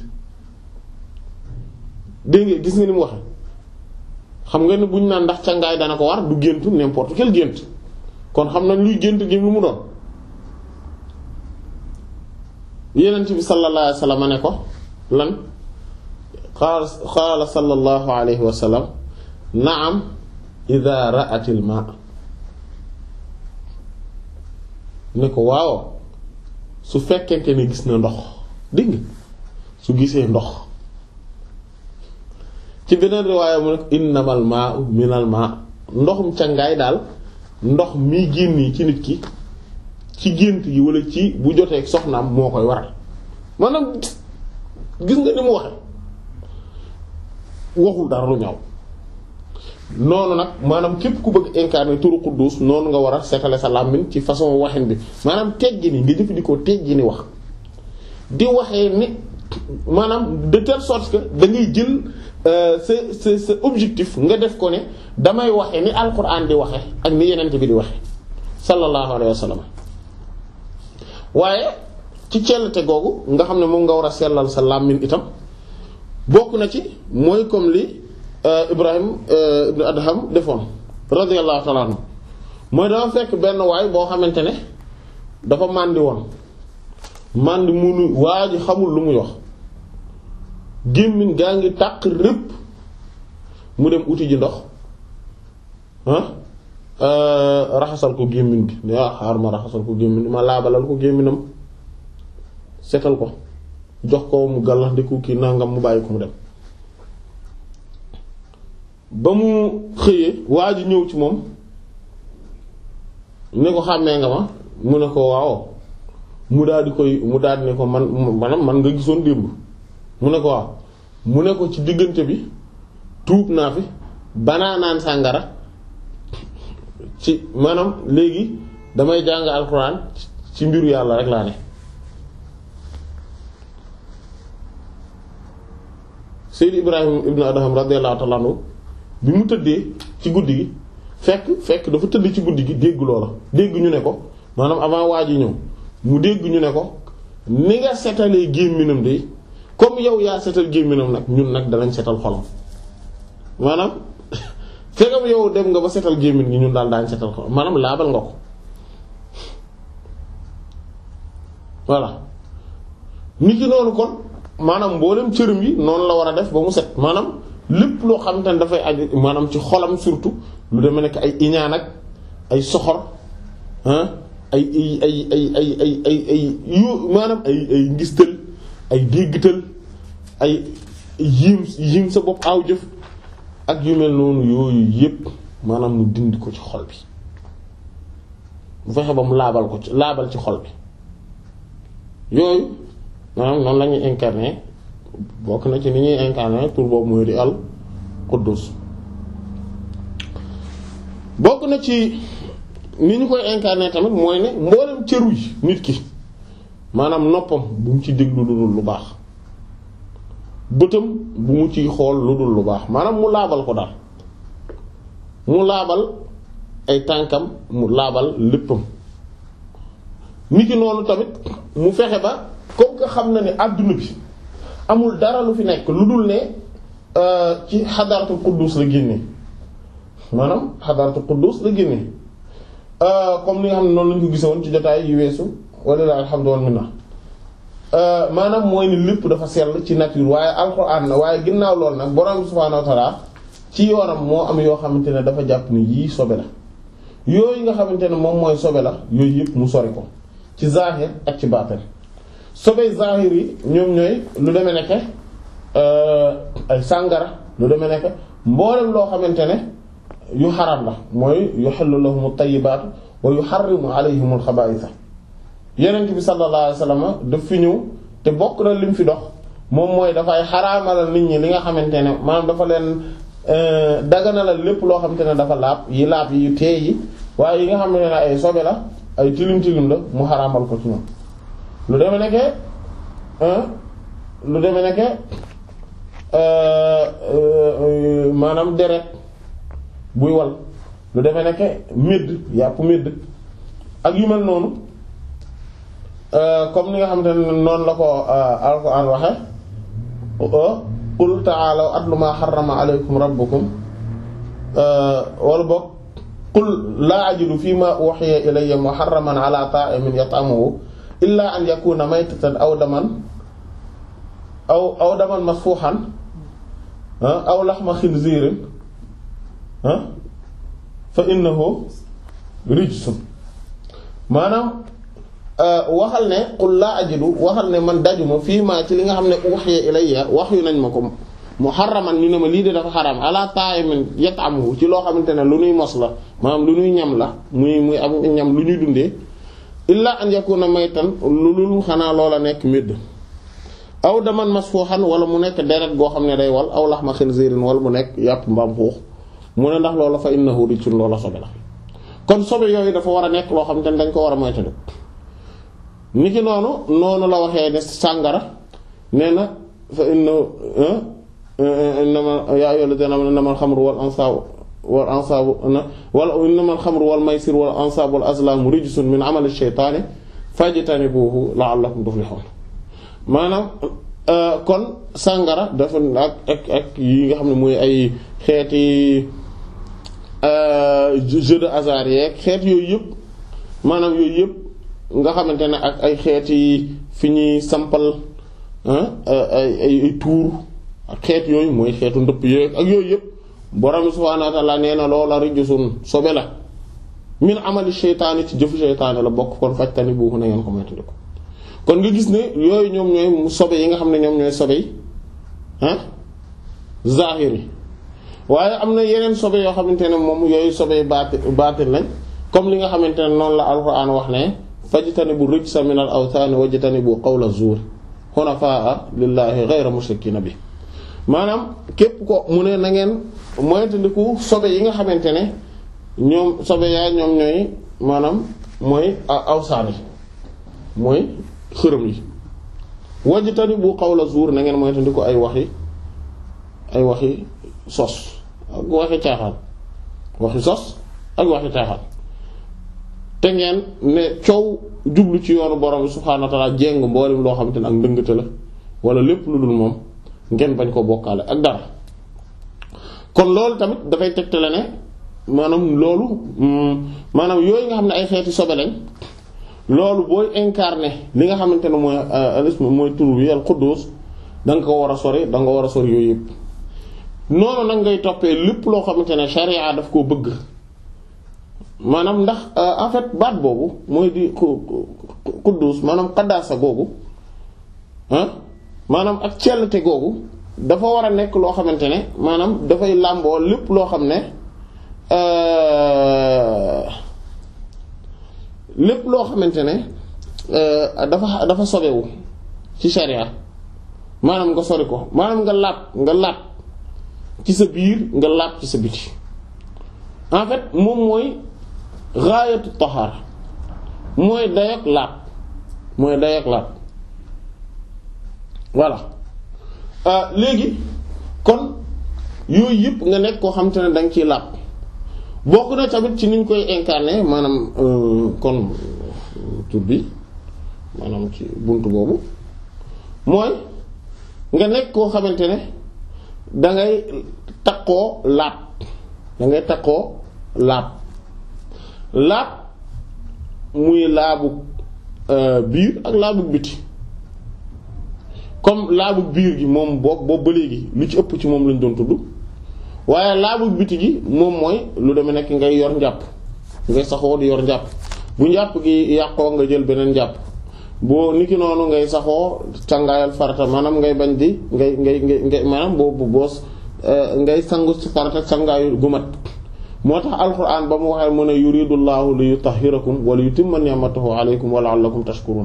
dégg nga gis nga ni mu waxe xam nga ne buñ naan ndax cangaay dana ko war du géntu n'importe quel gént kon xam nañ luy gént gi lu mu doon Yonent bi sallallahu alayhi wa sallam ne ko lan qaala qaala sallallahu alayhi wa sallam naam idha ra'atil ma ne ko waaw su fekkente ne gis na ndox dégg nga su gisee ndox ci beneen riwaaya mu ne ko innamal ma'u minal ma ndoxum cangaay daal ndox mi génn ci nit ki ci gént gi wala ci bu jotee soxnaam moo koy waral maanaam gis nga ni mu waxe waxul dara lu ñaaw noonu nag maanaam képp ku bëgg incarner turu Quddus noonu nga war a setale sa làmmiñ ci façon waxin bi maanaam teggi ni nga jëfandikoo teggi ni wax di waxee ni maanaam de telle sorte que da ngay jël sa sa sa objectif nga def ko ne damay waxe ni alquran di waxe ak ni yeneen bi di waxe sallallahu alayhi wa sallam waaye ci cellte googu nga xam ne moom nga war a sellal sa làmmiñ itam bokk na ci mooy comme li Ibrahim ibn Adham defoon radiyallahu ta'ala anhu mooy dafa fekk benn waay boo xamante ne dafa màndi woon màndi munu waa ji xamul lu muy wax gémmiñ gaa ngi tàq rëpp mu dem uti ji ndox ah raxasal ko gémmiñ gi ne ah xaar ma raxasal ko gémmiñ ma laabalal ko gémmiñam setal ko jox ko mu gàllandiku kii nangam mu bàyyi ko mu dem ba mu xëyee waa ji ñëw ci moom ne ko xàmmee nga ma mu ne ko waaw mu daal di koy mu daal di ne ko man maanaam man nga gisoon démb mu ne ko waaw mu ne ko ci diggante bi tuub naa fi banaa naan sàngara ci maanaam léegi damay jàng alxuraan ci mbiru yàlla rek laa ne Sayyid Ibrahim ibn Adham radiyallahu ta'ala anhu bi mu tëddee ci guddi gi fekk fekk dafa tëdd ci guddi gi dégg loola dégg ñu ne ko maanaam avant waa ji ñëw mu dégg ñu ne ko ni nga setalee gémminam de comme yow yaa setal gémminam nag ñun nag danañ setal xolam maanaam fekkam yow dem nga ba setal gémmin gi ñun daal daañ setal xolam maanaam laabal nga ko voilà nit ki noonu kon maanaam mboolem cërëm yi noonu la war a def ba mu set maanaam lépp loo xamante ne dafay aju maanaam ci xolam surtout lu demee nekk ay iñaan ak ay soxor ah ay ay ay ay ay ay ay ay yu maanaam ay ay ngistal ay déggtal ay yiim yiim sa bopp aw jëf ak yu mel noonu yooyu yépp maanaam mu dindi ko ci xol bi bu fexe ba mu laabal ko ci laabal ci xol bi yooyu maanaam noonu la ñuy incarner bokk na ci ni ñuy incarner tur boobu mooy di al Quddus bokk na ci ni ñu koy incarner tamit mooy ne mboolem cëru yi nit ki maanaam noppam bu mu ci déglu lu dul lu baax bëtam bu mu ciy xool lu dul lu baax maanaam mu laabal ko daal mu laabal ay tànkam mu laabal léppam nit ki noonu tamit mu fexe ba comme que xam na ne àdduna bi amul dara lu fi nekk lu dul ne ci xadaratul Quddus la génne maanaam xadaratul Quddus la génne comme ni nga xam ne noonu lañu ko gisoon ci jotaay yu weesu walilahi alhamdu wal minna maanaam mooy ni lépp dafa sell ci nature waaye alxuraan na waaye ginnaaw loolu nag borom subhaanahu wa ta'ala ci yoonam moo am yoo xamante ne dafa jàpp ni yii sobe la yooyu nga xamante ne moom mooy sobe la yooyu yëpp mu sori ko ci zahir ak ci baatin sobe zahir yi ñoom ñooy lu demee nekk ay sàngara lu demee nekk mboolem loo xamante ne yu xaraam la mooy yuhillu lahumu tayyibaatu wa yuharrimu alayhimul xabaa'isa Yonent bi sallallahu alayhi wasallam daf fi ñëw te bokk na lim fi dox moom mooy dafay xaraamalal nit ñi li nga xamante ne maanaam dafa leen daganalal lépp loo xamante ne dafa laab yi laab yi yu teey yi waaye yi nga xamante ne ay sobe la ay tilim tilim la mu xaraamal ko ci ñoom lu deme nekke lu deme nekke maanaam deret buy wal lu deme nekke médd yàpp médd ak yu mel noonu comme ni nga xamante ne noonu la ko Alxuraan waxe qul ta'aalaw atlu maa harrama alaykum rabbukum wala boog qul laa ajidu fiimaa uhiya ilayya muharraman ala taa'imin yat'amuhu illaa an yakuuna maytatan aw daman aw aw daman masfuuhan aw laxma xinziirin fa innahu rijsun maanaam waxal ne qul laa ajidu waxal ne man dajuma fii maa ci li nga xam ne uhiya ilayya wax yu nañ ma ko muharraman ñu ne ma lii de dafa xaram ala ta'imin yat'amuhu ci loo xamante ne lu ñuy mos la maanaam lu ñuy ñam la muy muy am ñam lu ñuy dundee illa an yakuna maytan lu lul xanaa loola nekk médd aw daman masfuhan wala mu nekk deret goo xam ne day wal aw laxma xinziirin wala mu nekk yàpp mbaam xuux mu ne ndax loola fa innahu rijsun loola sobe la kon sobe yooyu dafa war a nekk loo xamante ne dañ ko war a moytandiku niki noonu noonu la waxee ne sàngara nee na fa inna innama yaa ayyuhal ladhina amanu innamal xamru wal ansaabu wal ansaabu wala innamal xamru wal maysir wal ansaabu wal azlaamu rijsun min amali shaytaani fajtanibuuhu la'allakum tuflihun maanaam kon sàngara dafa ak ak ak yi nga xam ne mooy ay xeeti jeu de hasard yeeg xeet yooyu yëpp maanaam yooyu yëpp nga xamante ne ak ay xeeti fi ñuy sampal ay ay tuur ak xeet yooyu mooy xeetu ndëpp yooyu ak yooyu yëpp borom subhaanahu wa ta'aala nee na loola rijsun sobe la min amali sheytaani ci jëfu sheytaani la bokk kon fajtani buuxu na ngeen ko moytandiku kon nga gis ne yooyu ñoom ñooy sobe yi nga xam ne ñoom ñooy sobe yi ah zahiri waaye am na yeneen sobe yoo xamante ne moom yooyu sobe yi baati baatin lañ comme li nga xamante ne noonu la alxuraan wax ne fajtanibu rijsa min al awthaani wajtanibu qawla zuur hunafaa lillahi ghayra mushrikiina bi maanaam képp ko mu ne na ngeen moytandiku sobe yi nga xamante ne ñoom sobe yaa ñoom ñooy maanaam mooy awsaan yi mooy xërëm yi wajtanibu qawla zuur na ngeen moytandiku ay waxi ay waxi sos ak waxi caaxaan waxi sos ak waxi caaxaan te ngeen ne coow jublu ci yoonu borom bi subhaanahu wa ta'ala jéng mboolem loo xamante ne ak ndëngate la wala lépp lu dul moom ngeen bañ ko bokkaale ak dara. kon loolu tamit dafay tegtale ne maanaam loolu maanaam yooyu nga xam ne ay xeeti sobe lañ loolu booy incarner li nga xamante ne mooy alism mooy tur bi al quddus da nga ko war a sori da nga war a sori yooyu yëpp noonu nag ngay toppee lépp loo xamante ne sharia daf koo bëgg maanaam ndax en fait baat boobu mooy di quddus maanaam qaddaasa googu ah maanaam ak cellte googu dafa war a nekk loo xamante ne maanaam dafay làmboo lépp loo xam ne lépp loo xamante ne dafa dafa sobewu ci sharia maanaam nga sori ko maanaam nga laab nga laab ci sa biir nga laab ci sa biti en fait moom mooy gaayatu tahaara mooy dayak laab mooy dayak laab voilà léegi kon yooyu yëpp nga nekk koo xamante ne da nga ciy laab bokk na tamit ci niñ koy incarner maanaam kon tur bi maanaam ci buntu boobu mooy nga nekk koo xamante ne da ngay takkoo laab da ngay takkoo laab laab muy laabu biir ak laabu biti comme laabu biir gi moom boo boobu ba léegi lu ci ëpp ci moom lañ doon tudd waaye laabu biti gi moom mooy lu demee nekk ngay yor njàpp ngay saxoo di yor njàpp bu njàpp gi yàqoo nga jël beneen njàpp boo niki noonu ngay saxoo càngaayal farata maanaam ngay bañ di ngay ngay ngay ngay maanaam boobu boos ngay sangu ci farata càngaayu gu mat moo tax alquran ba mu waxee mu ne yuridullahu li yutahhirakum wa li yutimma ni'matahu alaykum wa la'allakum tashkurun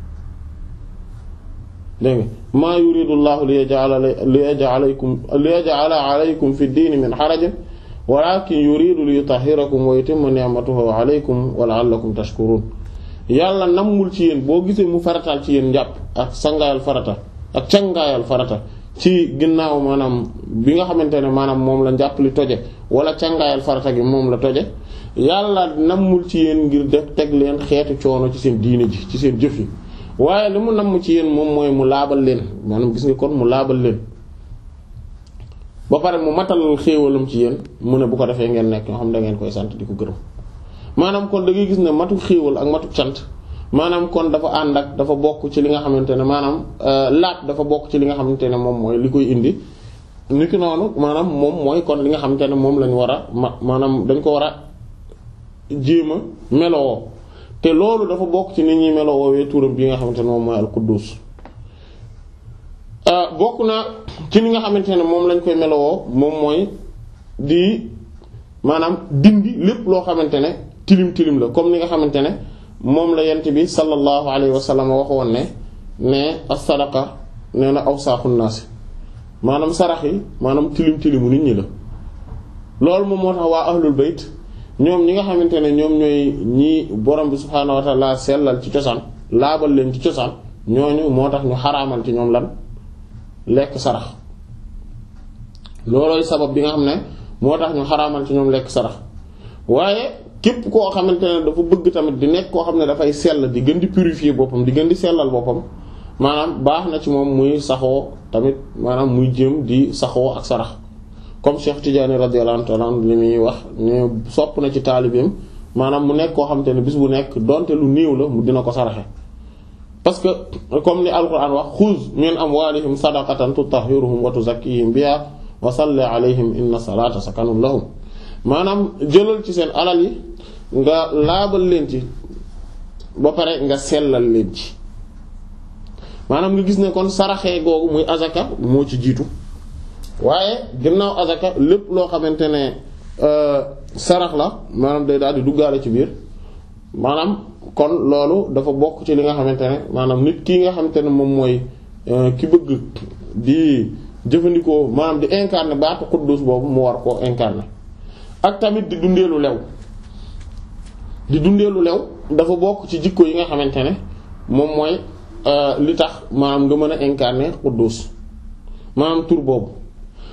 dégg nga maa yuridullahu li yaj'ala li yaj'alaykum li yaj'ala alaykum fi diini min harajin walakin yuridu li yutahhirakum wa yutimma ni'matahu alaykum wa la'allakum tashkurun yàlla nammul ci yéen boo gisee mu farataal ci yéen njàpp ak sangaayal farata ak cangaayal farata ci ginnaaw maanaam bi nga xamante ne maanaam moom la njàpp li toje wala cangaayal farata gi moom la toje yàlla nammul ci yéen ngir def teg leen xeetu coono ci seen diine ji ci seen jëf yi waaye li mu namm ci yéen moom mooy mu laabal leen maanaam gis nga kon mu laabal leen ba pare mu matal xéewalam ci yéen mu ne bu ko defee ngeen nekk ñoo xam da ngeen koy sant di ko gërëm maanaam kon da ngay gis ne matu xéewal ak matu sant maanaam kon dafa ànd ak dafa bokk ci li nga xamante ne maanaam laat dafa bokk ci li nga xamante ne moom mooy li koy indi ni ki noonu maanaam moom mooy kon li nga xamante ne moom lañ war a ma maanaam dañ ko war a jéem a melowoo te loolu dafa bokk ci nit ñi melowoowee turam bi nga xamante ne moom mooy al-Quddus bokk na ci li nga xamante ne moom lañ koy melowoo moom mooy di maanaam dindi lépp loo xamante ne tilim tilim la comme ni nga xamante ne moom la yent bi sallallahu alayhi wa sallam waxoon ne ne as-sadaqa nee na awsaaxun naas maanaam sarax yi maanaam tilim tilimu nit ñi la loolu moom moo tax waa ahlul bayt ñoom ñi nga xamante ne ñoom ñooy ñi borom bi subhaanahu wa ta'ala sellal ci cosaan laabal leen ci cosaan ñooñu moo tax ñu xaraamal ci ñoom lan lekk sarax loolooy sabab bi nga xam ne moo tax ñu xaraamal ci ñoom lekk sarax waaye képp koo xamante ne dafa bëgg tamit di nekk koo xam ne dafay sell di gën di purifier boppam di gën di sellal boppam maanaam baax na ci moom muy saxoo tamit maanaam muy jéem di saxoo ak sarax comme Cheikh Tidiane radiyallahu ta'ala anhu li muy wax ne sopp na ci taalibeem maanaam mu nekk koo xamante ne bis bu nekk donte lu néew la mu dina ko saraxe parce que comme ni alquran wax xuz min amwalihim sadaqatan tutahhiruhum wa tuzakkihim biha wa salli alayhim inna salata sakanun lahum maanaam jëlal ci seen alal yi nga laabal leen ci ba pare nga sellal leen ci maanaam nga gis ne kon saraxee googu muy azaka moo ci jiitu waaye ginnaaw azaka lépp loo xamante ne sarax la maanaam day daal di duggaale ci biir maanaam kon loolu dafa bokk ci li nga xamante ne maanaam nit ki nga xamante ne moom mooy ki bëgg di jëfandikoo maanaam di incarner baatu quddus boobu mu war koo incarner ak tamit di dundeelu lew di dundeelu lew dafa bokk ci jikko yi nga xamante ne moom mooy li tax maanaam nga mën a incarner quddus maanaam tur boobu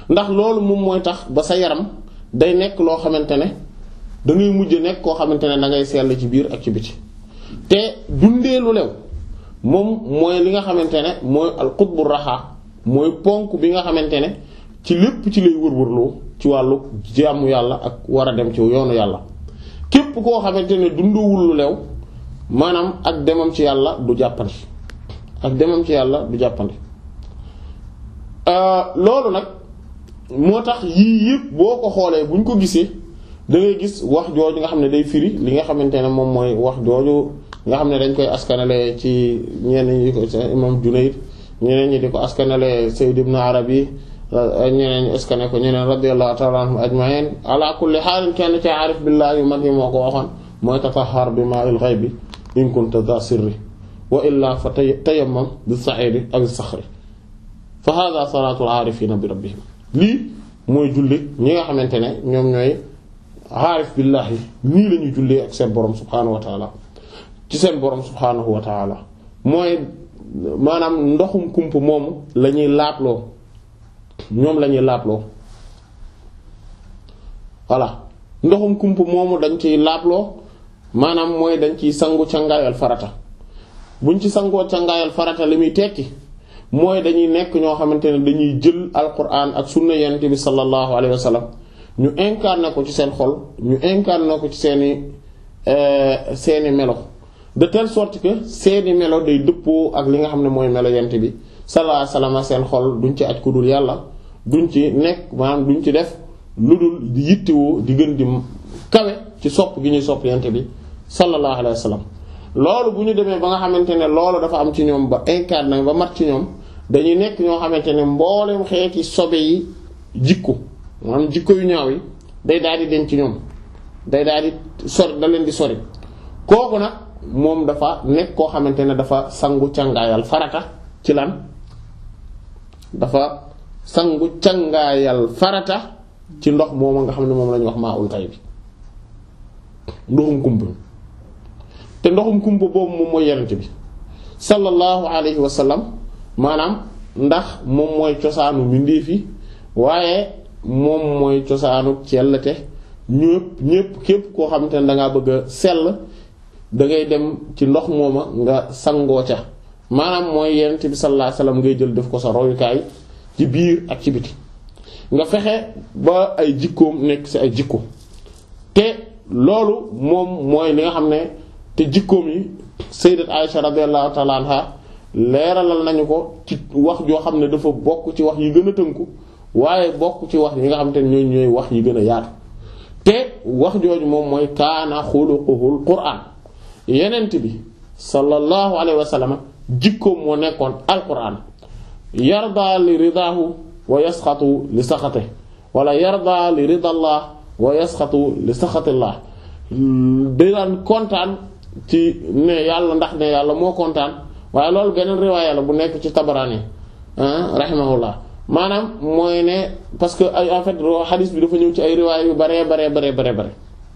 ndax loolu moom mooy tax ba sa yaram day nekk loo xamante ne da ngay mujj nekk koo xamante ne da ngay sell ci biir ak ci biti te dundee lu lew moom mooy li nga xamante ne mooy al qutbu raxa mooy ponk bi nga xamante ne ci lépp ci lay wër-wërloo ci wàllu jaamu yàlla ak war a dem ci yoonu yàlla képp koo xamante ne dunduwul lu lew maanaam ak demam ci yàlla du jàppandi ak demam ci yàlla du jàppandi loolu nag moo tax yii yëpp boo ko xoolee bu ñu ko gisee da ngay gis wax jooju nga xam ne day firi li nga xamante ne moom mooy wax jooju nga xam ne dañ koy askanale ci ñenn ñi ko imam Junayd ñeneen ñi di ko askanale Sayyid ibn Arabi ñeneen ñi askane ko ñeneen radiyallahu ta'ala anhum ajma'in ala kulli haal kenn ci aarif billahi yu mag yi moo ko waxoon mooy tatahhar bi ma'il ghaybi in kunta dha sirri wa illa fa tayammam bis sa'idi aw as-sakhri fa hadha salatu al-aarifina bi rabbihim lii mooy julli ñi nga xamante ne ñoom ñooy aarif billahi nii la ñuy jullee ak seen borom subhaanahu wa taala ci seen borom subhaanahu wa taala mooy maanaam ndoxum kump moomu la ñuy laatloo ñoom la ñuy laatloo voilà ndoxum kump moomu dañ ciy laatloo maanaam mooy dañ ciy sangu cangaayal farata buñ ci sangoo cangaayal farata li muy tekki mooy dañuy nekk ñoo xamante ne dañuy jël alquran ak sunna yonent bi sallallahu alayhi wa sallam ñu incarné ko ci seen xol ñu incarné ko ci seeni seeni melo de telle sorte que seeni melo day dëppoo ak li nga xam ne mooy melo yonent bi sallallahu alayhi wa sallam seen xol duñ ci aj ku dul yàlla duñ ci nekk maanaam duñ ci def lu dul di yittewoo di gën di kawe ci sopp gi ñuy sopp yonent bi sallallahu alayhi wa sallam loolu bu ñu demee ba nga xamante ne loolu dafa am ci ñoom ba incarné ba mat ci ñoom dañuy nekk ñoo xamante ne mboolem xeeti sobe yi jikko maanaam jikko yu ñaaw yi day daal di den ci ñoom day daal di sori da leen di sori kooku nag moom dafa nekk koo xamante ne dafa sangu cangaayal farata ci lan dafa sangu cangaayal farata ci ndox moom nga xam ne moom la ñuy wax maa ul tay bi ndoxum kumpa te ndoxum kumpa boobu moom mooy yenent bi sallallahu alayhi wa sallam maanaam ndax moom mooy cosaanu mbindeef yi waaye moom mooy cosaanu cellte ñépp ñépp képp koo xamante ne dangaa bëgg a sell dangay dem ci ndox mooma nga sangoo ca maanaam mooy yenent bi sallallahu alayhi wa sallam ngay jël def ko sa royukaay ci biir ak ci biti nga fexe ba ay jikkoom nekk ci ay jikko te loolu moom mooy li nga xam ne te jikkoom yi sayyidat Aisha radiyallahu ta'ala anha leeralal nañu ko ci wax joo xam ne dafa bokk ci wax yi gën a tënku waaye bokk ci wax yi nga xam te ne ñooy ñooy wax yi gën a yaatu te wax jooju moom mooy kaana xuluquhul qur'an yenent bi sallallahu alayhi wa sallam jikkoom moo nekkoon alquran yarda li ridahu wa yasxatu li saxate wala yarda li ridallah wa yasxatu li saxatillah day daan kontaan ci ne yàlla ndax ne yàlla moo kontaan waaye loolu beneen riwaaya la bu nekk ci Tabarani rahimahullah maanaam mooy ne parce que ay en fait hadith bi dafa ñëw ci ay riwaaya yu bare bare bare bare bare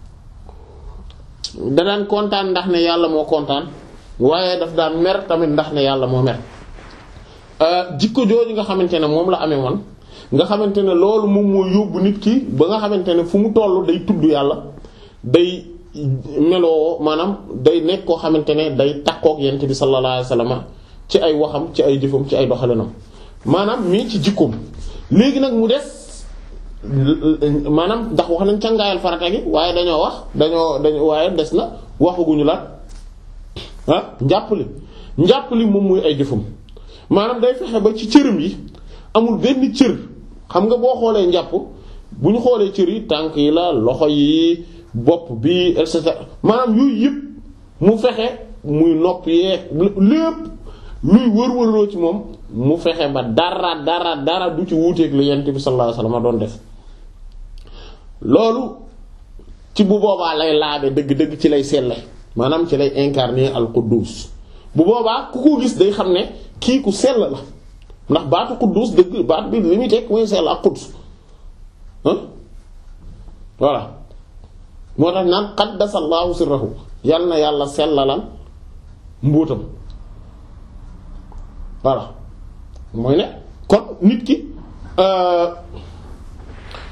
da daan kontaan ndax ne yàlla moo kontaan waaye daf daan mer tamit ndax ne yàlla moo mer jikko jooju nga xamante ne moom la amee woon nga xamante ne loolu moom moo yóbbu nit ki ba nga xamante ne fu mu toll day tudd yàlla day meloo maanaam day nekk koo xamante ne day takkook yent bi sallallahu alayhi wasallam ci ay waxam ci ay jëfam ci ay doxalinam maanaam mii ci jikkoom léegi nag mu des maanaam ndax wax nañ cangaayal farata gi waaye dañoo wax dañoo dañoo waaye des na waxaguñu la ah njàppali njàppali moom muy ay jëfam maanaam day fexe ba ci cëram yi amul benn cër xam nga boo xoolee njàpp bu ñu xoolee cër yi tànk yi la loxo yi bopp bi et cetera maanaam yooyu yëpp mu fexe muy nopp yeeg lépp luy wër-wërloo ci moom mu fexe ba dara dara dara du ci wuuteeg lu yent bi sallallahu alayhi wasallam doon def loolu ci bu boobaa lay laabe dëgg-dëgg ci lay selle maanaam ci lay incarner al quddus bu boobaa ku ko gis day xam ne kii ku sell la ndax baatu quddus dëgg baat bi li muy teg mooy sell ak quddus ah voilà moo tax naan qaddasallahu sirrahu yal na yàlla sellalal mbóotam voilà mooy ne kon nit ki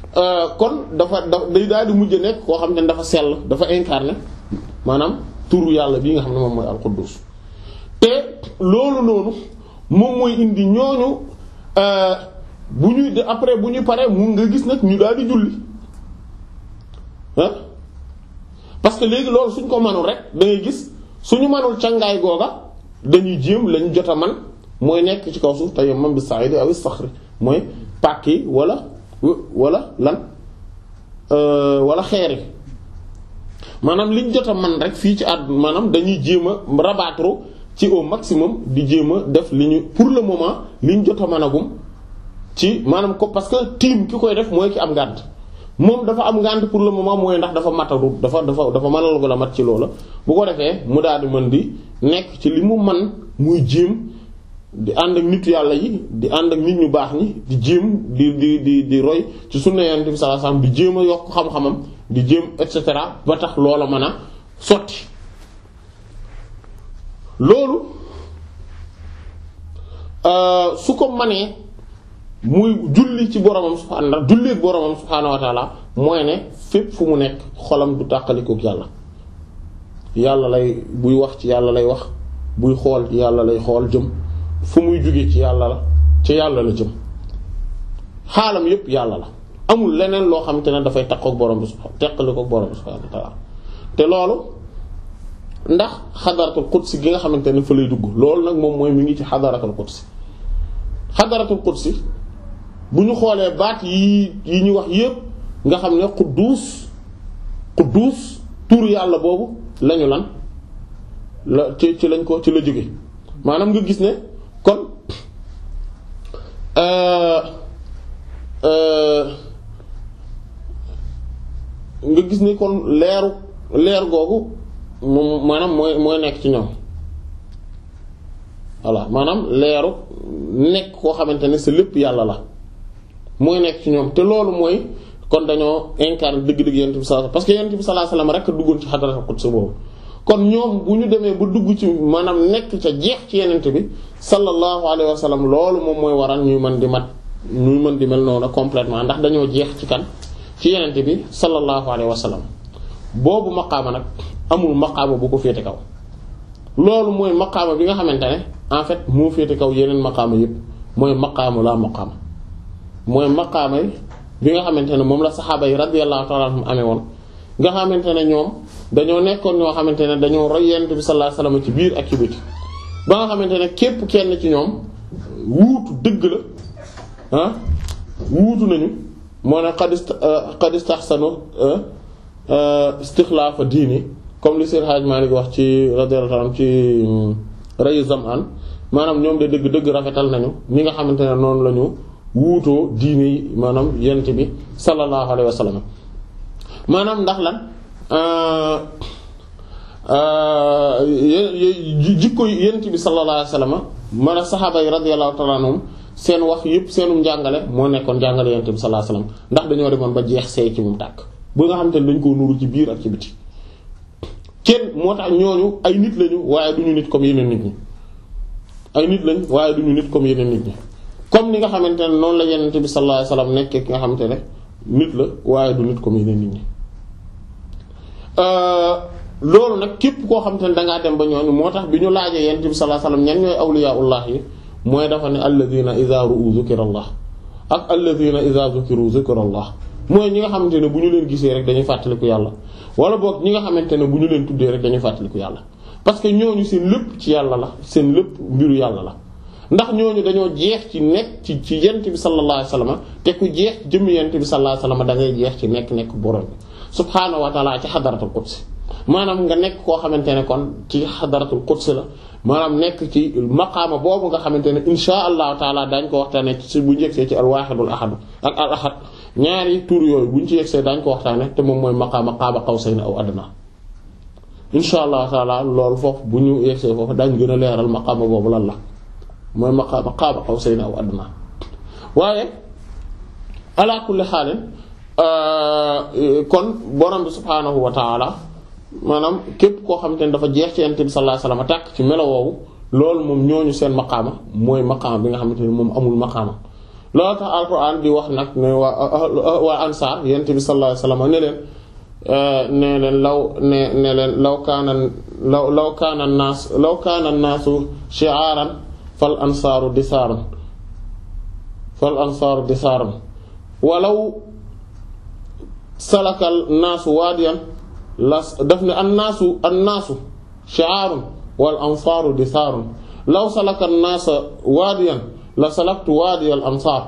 kon dafa da day daal di mujj nekk koo xam ne dafa sell dafa incarné maanaam turu yàlla bii nga xam ne moom mooy al-Quddus te loolu noonu moom mooy indi ñooñu bu ñuy de après bu ñu paree mu nga gis nag ñu daal di julli ah parce que léegi loolu suñ ko manul rek da ngay gis suñu manul cangaay googa dañuy jéem lañu jot a man mooy nekk ci kaw suuf te yom mam bi sa'idi aw as-saxri mooy pàkk yi wala wala lan wala xeer yi maanaam liñ jot a man rek fii ci àdduna maanaam dañuy jéem a rabattre ci au maximum di jéem a def li ñu pour le moment liñ jot a managum ci maanaam ko parce que team ki koy def mooy ki am ngànt moom dafa am ngànt pour le moment mooy ndax dafa mataru dafa dafa dafa mënal ko la mat ci loola bu ko defee mu daal di mën di nekk ci li mu man muy jéem di ànd ak nit yàlla yi di ànd ak nit ñu baax ñi di jéem di di di di roy ci sunna Yonent bi sallallahu alayhi wasallam di jéem a yokk xam-xamam di jéem et cetera ba tax loola mën a sotti loolu su ko manee muy julli ci boromam subhaanahu julli ak boromam subhaanahu wa ta'ala mooy ne fépp fu mu nekk xolam du tàqalikook yàlla yàlla lay buy wax ci yàlla lay wax buy xool ci yàlla lay xool jëm fu muy jóge ci yàlla la ci yàlla la jëm xaalam yépp yàlla la amul leneen loo xamante ne dafay taqook borom bi subhaanahu tàqalikook borom bi subhaanahu wa ta'ala te loolu ndax xadaratul qudsi gi nga xamante ne fa lay dugg loolu nag moom mooy mi ngi ci xadaratul qudsi xadaratul qudsi bu ñu xoolee baat yi yi ñu wax yépp nga xam ne quddus quddus tur yàlla boobu lañu lan la ci ci lañ ko ci la jóge maanaam nga gis ne kon euh euh nga gis ni kon leeru leer googu moom maanaam mooy mooy nekk ci ñoom voilà maanaam leeru nekk koo xamante ne sa lépp yàlla la mooy nekk ci ñoom te loolu mooy kon dañoo incarné dëgg-dëgg Yonent bi sallallahu alayhi wasallam parce que Yonent bi sallallahu alayhi wasallam rek a duggoon ci xadaratul qudsi boobu kon ñoom bu ñu demee ba dugg ci maanaam nekk ca jeex ci Yonent bi sallallahu alayhi wasallam loolu moom mooy waral ñuy mën di mat ñuy mën di mel noonu complètement ndax dañoo jeex ci kan ci Yonent bi sallallahu alayhi wasallam boobu maqaama nag amul maqaama bu ko féete kaw loolu mooy maqaama bi nga xamante ne en fait moo féete kaw yeneen maqaama yépp mooy maqaamu laa maqaama mooy maqaama yi bi nga xamante ne moom la saxaaba yi radiyallahu ta'ala anhum amee woon nga xamante ne ñoom dañoo nekkoon ñoo xamante ne dañoo roy Yonent bi sallallahu alayhi wasallam ci biir ak ci biti ba nga xamante ne képp kenn ci ñoom wuutu dëgg la ah wuutu nañu moo ne qad qad istahsanu istixlaafa diini comme li Seydi Hadji Malick wax ci radiyallahu anhu ci rayu Zam'an maanaam ñoom de dëgg dëgg rafetal nañu ñi nga xamante ne noonu la ñu wuutoo diine yi maanaam Yonent bi sallallahu alayhi wa sallam maanaam ndax lan jikko Yonent bi sallallahu alayhi wa sallam maanaam saxaaba yi radiyallahu ta'ala anhum seen wax yëpp seenum njàngale moo nekkoon njàngale Yonent bi sallallahu alayhi wa sallam ndax dañoo demoon ba jeex seey ci mu tàkk ba nga xamante ne dañ koo nuru ci biir ak ci biti kenn moo tax ñooñu ay nit lañu waaye duñu nit comme yeneen nit ñi ay nit lañ waaye duñu nit comme yeneen nit ñi comme ni nga xamante ne noonu la Yonent bi sallallahu alayhi wasallam nekkee ki nga xamante ne nit la waaye du nit comme yeneen nit ñi loolu nag képp koo xamante ne dangaa dem ba ñooñu moo tax bi ñu laajee Yonent bi sallallahu alayhi wasallam ñan ñooy awliyaullah yi mooy dafa ne alladhina idha ru'u dhikrallah ak alladhina idha dhukiru dhikrallah mooy ñi nga xamante ne bu ñu leen gisee rek dañuy fàttaliku yàlla wala boog ñi nga xamante ne bu ñu leen tuddee rek dañuy fàttaliku yàlla parce que ñooñu seen lépp ci yàlla la seen lépp mbiru yàlla la ndax ñooñu dañoo jeex ci nekk ci ci Yonent bi sallallahu alayhi wasallam te ku jeex ci jëmm Yonent bi sallallahu alayhi wasallam da ngay jeex ci nekk nekk borom bi subhaanahu wa ta'ala ci xadaratul qudsi maanaam nga nekk koo xamante ne kon ci xadaratul qudsi la maanaam nekk ci maqaama boobu nga xamante ne insha allahu taala daañ ko waxtaane ci bu njëgsee ci al waahidul ahad ak al ahad ñaari tur yooyu buñ ci yegsee daañ ko waxtaane te moom mooy maqaama qaaba qawsayni aw adna insha allahu taala loolu foofu bu ñu yegsee foofu daañ gën a leeral maqaama boobu lan la mooy maqaama qaaba qawsayni aw adna waaye ala kulli xaalin kon borom bi subhaanahu wa taala maanaam képp koo xamante ne dafa jeex ci Yonent bi sallallahu alayhi wasallam tàkk ci melo woowu loolu moom ñooñu seen maqaama mooy maqaama bi nga xamante ne moom amul maqaama loolu tax alquran di wax nag ne waa waa ansaar yonent bi sallallahu alayhi wasallam ne leen ne leen law ne ne leen law kaana law law kaana naas law kaana naasu shi'aaran fal ansaaru disaaran fal ansaaru disaaran walaw salakal naasu waadiyan las daf ne an naasu an naasu shi'aarun wal ansaaru disaarun law salakal naasa waadiyan la salaktu waadiyal ansaar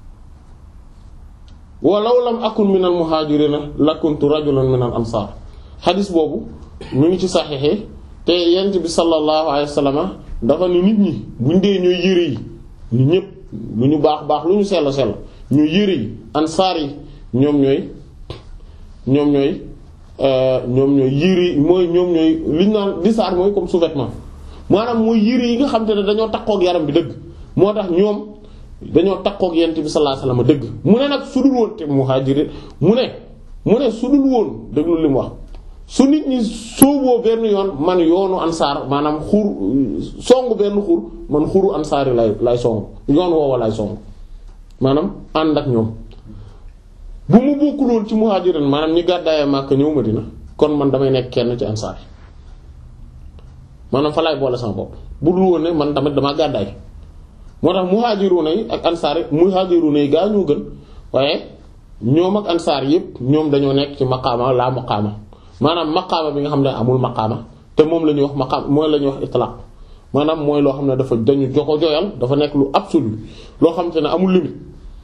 walaw lam akun minal muhaajiriina la kuntu rajulan minal ansaar. xadis boobu mu ngi ci saxiix te yent bi sallallahu alayhi wa sallam dafa ni nit ñi buñ dee ñooy yére yi ñu ñëpp lu ñu baax baax lu ñu sell sell ñooy yére yi ansaar yi ñoom ñooy ñoom ñooy ñoom ñooy yére yi mooy ñoom ñooy liñ naan disaar mooy comme sous-vêtement maanaam mooy yére yi nga xam te ne dañoo takkook yaram bi dëgg moo tax ñoom dañoo takkook yent bi sallallahu alayhi wa sallam dëgg mu ne nag su dul woon te muhaajiriin mu ne mu ne su dul woon déglu li mu wax su nit ñi sooboo benn yoon man yoonu ansaar maanaam xur songu benn xur man xuru ansaar yi lay lay songu yoon woowa lay songu maanaam ànd ak ñoom bu mu bokkuloon ci muhaajiriin maanaam ñi gàddaaya Makka ñëw Madina kon man damay nekk kenn ci ansaar yi maanaam fa lay boole sama bopp bu dul woon ne man tamit damaa gàddaay moo tax muhaajiruuna yi ak ansaar yi muhaajiruuna yi gaa ñoo gën waaye ñoom ak ansaar yépp ñoom dañoo nekk ci maqaama laa maqaama maanaam maqaama bi nga xam ne amul maqaama te moom la ñuy wax maqaama mooy la ñuy wax itlaq maanaam mooy loo xam ne dafa dañu joko joyal dafa nekk lu absolu loo xam te ne amul limite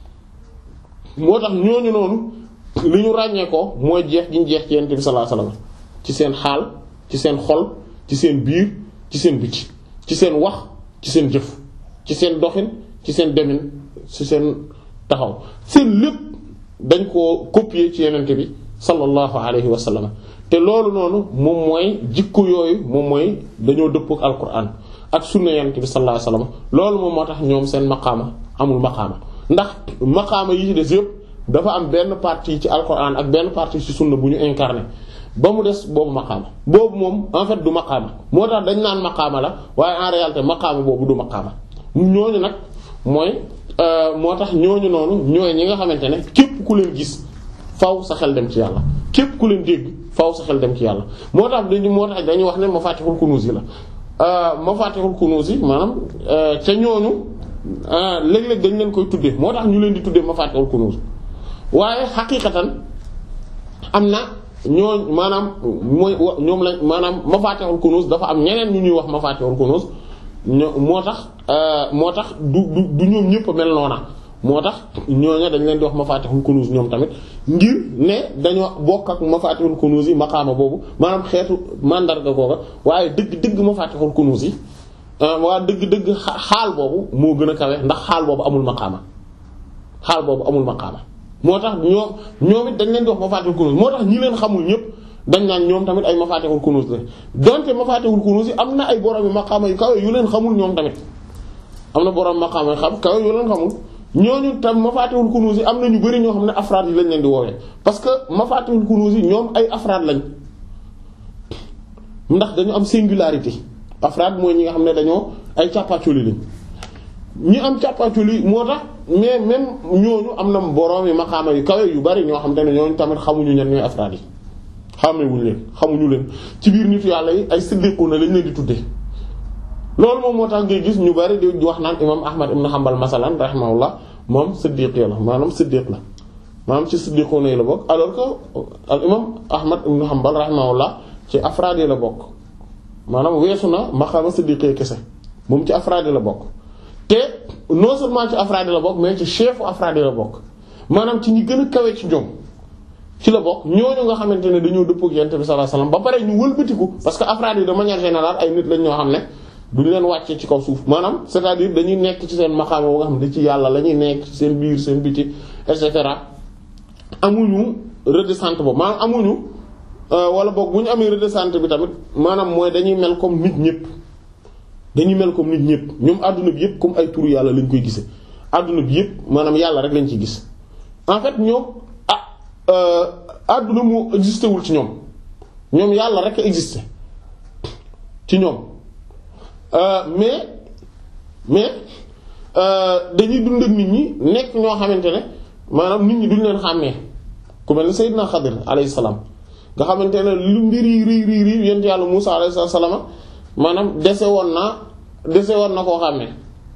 moo tax ñooñu noonu li ñu ràññee ko mooy jeex gi ñu jeex ci Yonent bi sallallahu alayhi wasallam ci seen xaal ci seen xol ci seen biir ci seen biti ci seen wax ci seen jëf ci seen doxin ci seen demin ci seen taxaw seen lépp dañ koo copier ci Yonent bi sallallahu alayhi wasallam te loolu noonu moom mooy jikko yooyu moom mooy dañoo dëppoo ak alquran ak sunna Yonent bi sallallahu alayhi wasallam loolu moom moo tax ñoom seen maqaama amul maqaama ndax maqaama yi ci des yëpp dafa am benn partie ci alquran ak benn partie ci sunna bu ñu incarné ba mu des boobu maqaama boobu moom en fait du maqaama moo tax dañ naan maqaama la waaye en réalité maqaama boobu du maqaama ñooñu nag mooy moo tax ñooñu noonu ñooy ñi nga xamante ne képp ku leen gis faw sa xel dem ci yàlla képp ku leen dégg faw sa xel dem ci yàlla moo tax dañu moo tax dañuy wax ne mafatihul kunuz yi la mafatihul kunuz yi maanaam ca ñooñu léeg-léeg dañ leen koy tuddee moo tax ñu leen di tuddee mafatihul kunuz waaye xaqiiqatan am na ñooñ maanaam mooy ñoom lañ maanaam mafatihul kunuz dafa am ñeneen ñu ñuy wax mafatihul kunuz ñoo moo tax moo tax du du du ñoom ñëpp mel noona moo tax ñooña dañ leen di wax mafatihul kunuz ñoom tamit ngir ne dañoo bokk ak mafatihul kunuz yi maqaama boobu maanaam xeetu mandarga googa waaye dëgg dëgg mafatihul kunuz yi waa dëgg dëgg xaal boobu moo gën a kawe ndax xaal boobu amul maqaama xaal boobu amul maqaama moo tax ñoom ñoom it dañ leen di wax mafatihul kunuz moo tax ñi leen xamul ñëpp dañ naan ñoom tamit ay mafatihul kunuz la donte mafatihul kunuz yi am na ay borom yu maqaama yu kawe yu leen xamul ñoom tamit am na borom maqaama yu xam kawe yu leen xamul ñooñu tam mafatihul kunuz yi am na ñu bari ñoo xam ne afraad yi lañ leen di woowee parce que mafatihul kunuz yi ñoom ay afraad lañ ndax dañu am singularité afraad mooy ñi nga xam ne dañoo ay càppaacoli lañ ñi am càppaacoli moo tax mais même ñooñu am na borom yu maqaama yu kawe yu bari ñoo xam te ne ñooñu tamit xamuñu ñan ñooy afraad yi xamewuñu leen xamuñu leen ci biir nitu yàlla yi ay siddiquna lañ leen di tuddee loolu moom moo tax ngay gis ñu bari di wax naan imam Ahmad ibn Hanbal masalan rahimahullah moom siddiq la maanaam siddiq la maanaam ci siddiquna yi la bokk alors que al imam Ahmad ibn Hanbal rahimahullah ci afraad yi la bokk maanaam weesu na maqaama siddiqee kese moom ci afraad yi la bokk te non seulement ci afraad yi la bokk mais ci chefu afraad yi la bokk maanaam ci ñi gën a kawe ci ñoom ci la bokk ñooñu nga xamante ne dañoo dëppoo ak Yonent bi sallallahu alayhi wasallam ba pare ñu wëlbatiku parce que afraad yi de manière générale ay nit lañ ñoo xam ne duñ leen wàccee ci kaw suuf maanaam c'est-à-dire dañuy nekk ci seen maqaama ba nga xam ne ci yàlla la ñuy nekk ci seen biir seen biti et cetera amuñu redescente boobu maanaam amuñu wala boog bu ñu amee redescente bi tamit maanaam mooy dañuy mel comme nit ñëpp dañuy mel comme nit ñëpp ñoom adduna bi yëpp comme ay turu yàlla lañ koy gisee adduna bi yëpp maanaam yàlla rek lañ ciy gis en fait ñoom ah adduna moo existé wul ci ñoom ñoom yàlla rek a existé ci ñoom mais mais dañuy dund ak nit ñi nekk ñoo xamante ne maanaam nit ñi duñ leen xàmmee ku mel ne Seydina Xadir alayhi salaam nga xamante ne lu mbir yi rii rii rii yent yàlla Muusaa alayhi salaam maanaam dese woon naa dese woon na koo xàmmee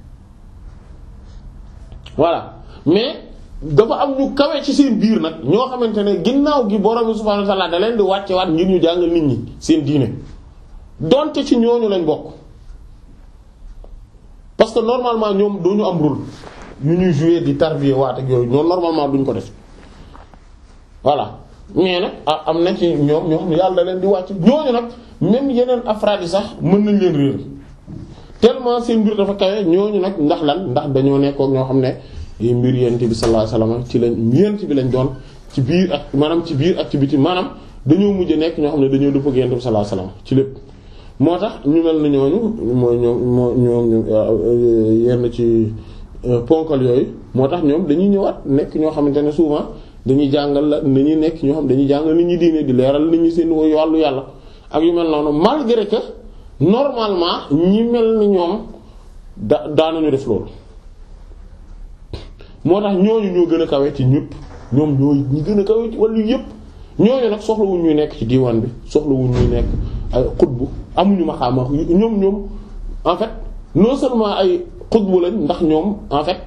voilà mais dafa am ñu kawe ci seen biir nag ñoo xamante ne ginnaaw gi borom bi subhaanahu wa ta'aala da leen di wàcce waat ngir ñu jàngal nit ñi seen diine donte ci ñooñu lañ bokk parce que normalement ñoom doo ñu am rôle yu ñuy jouer di tarbier waat ak yooyu ñoom normalement duñ ko def voilà mais nag am na ci ñoom ñoo xam ne yàlla da leen di wàcc ñooñu nag même yeneen afraad yi sax mën nañ leen réer tellement seen mbir dafa kawe ñooñu nag ndax lan ndax dañoo nekkook ñoo xam ne mbir yent bi sallallahu alayhi wasallam ci lañ yent bi lañ doon ci biir ak maanaam ci biir ak ci biti maanaam dañoo mujj nekk ñoo xam ne dañoo dëppoo ak yent bi sallallahu alayhi wasallam ci lépp moo tax ñu mel ni ñooñu mooy ñoom moo ñoom yenn ci ponkal yooyu moo tax ñoom dañuy ñëwaat nekk ñoo xamante ne souvent dañuy jàngal la dañuy nekk ñoo xam dañuy jàngal nit ñi diine di leeral nit ñi seen wàllu yàlla ak yu mel noonu malgré que normalement ñi mel ni ñoom da daanañu def loolu moo tax ñooñu ñoo gën a kawe ci ñëpp ñoom ñoo ñi gën a kawe ci wàllu yëpp ñooñu nag soxlawuñ ñuy nekk ci diiwaan bi soxlawuñ ñuy nekk ay xutbu amuñu maqaama ñoom ñoom en fait non seulement ay xutbu lañ ndax ñoom en fait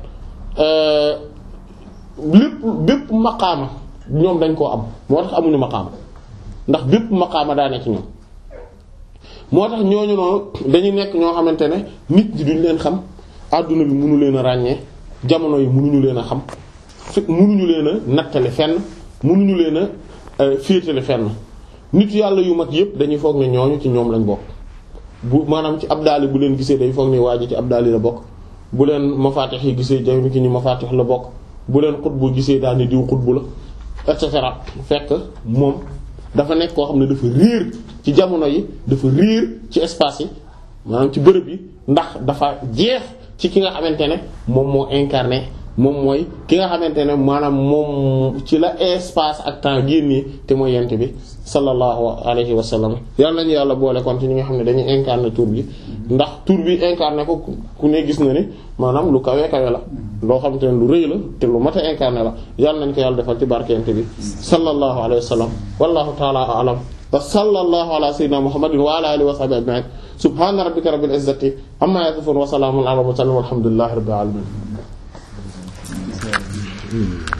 lépp bépp maqaama ñoom dañ koo am moo tax amuñu maqaama ndax bépp maqaama daa nekk ci ñoom moo tax ñooñu noonu dañuy nekk ñoo xamante ne nit ñi duñ leen xam àdduna bi mënu leen a ràññee jamono yi mënuñu leen a xam fi mënuñu leen a nattale fenn mënuñu leen a féetale fenn nit yàlla yu mag yépp dañuy foog ne ñooñu ci ñoom lañ bokk bu maanaam ci abdaali bu leen gisee day foog ne waa ji ci abdaali la bokk bu leen mafaatix yi gisee jami ki ñu mafaatix la bokk bu leen xutbu gisee daal ni diw xutbu la et cetera fekk moom dafa nekk koo xam ne dafa réer ci jamono yi dafa réer ci espace yi maanaam ci bërëb yi ndax dafa jeex ci ki nga xamante ne moom moo incarné moom mooy ki nga xamante ne maanaam moom ci la espace ak temps génnee te mooy yent bi sallallahu alayhi wa sallam yàlla nañu yàlla boole kon ci ñi nga xam ne dañuy incarné tur bi ndax tur bi incarné ko ku ne gis na ni maanaam lu kawe kawe la loo xamante ne lu rëy la te lu mat a incarné la yàlla nañ ko yàlla defal ci barke yent bi sallallahu alayhi wa sallam wallahu ta'ala a'lam wa sallallahu ala sayyidina muhammadin wa ala alihi wa sahbihi ajma'in subhana rabbika rabbil izzati amma yasifun wa salamun ala mursalin walhamdulillahi rabbil alamin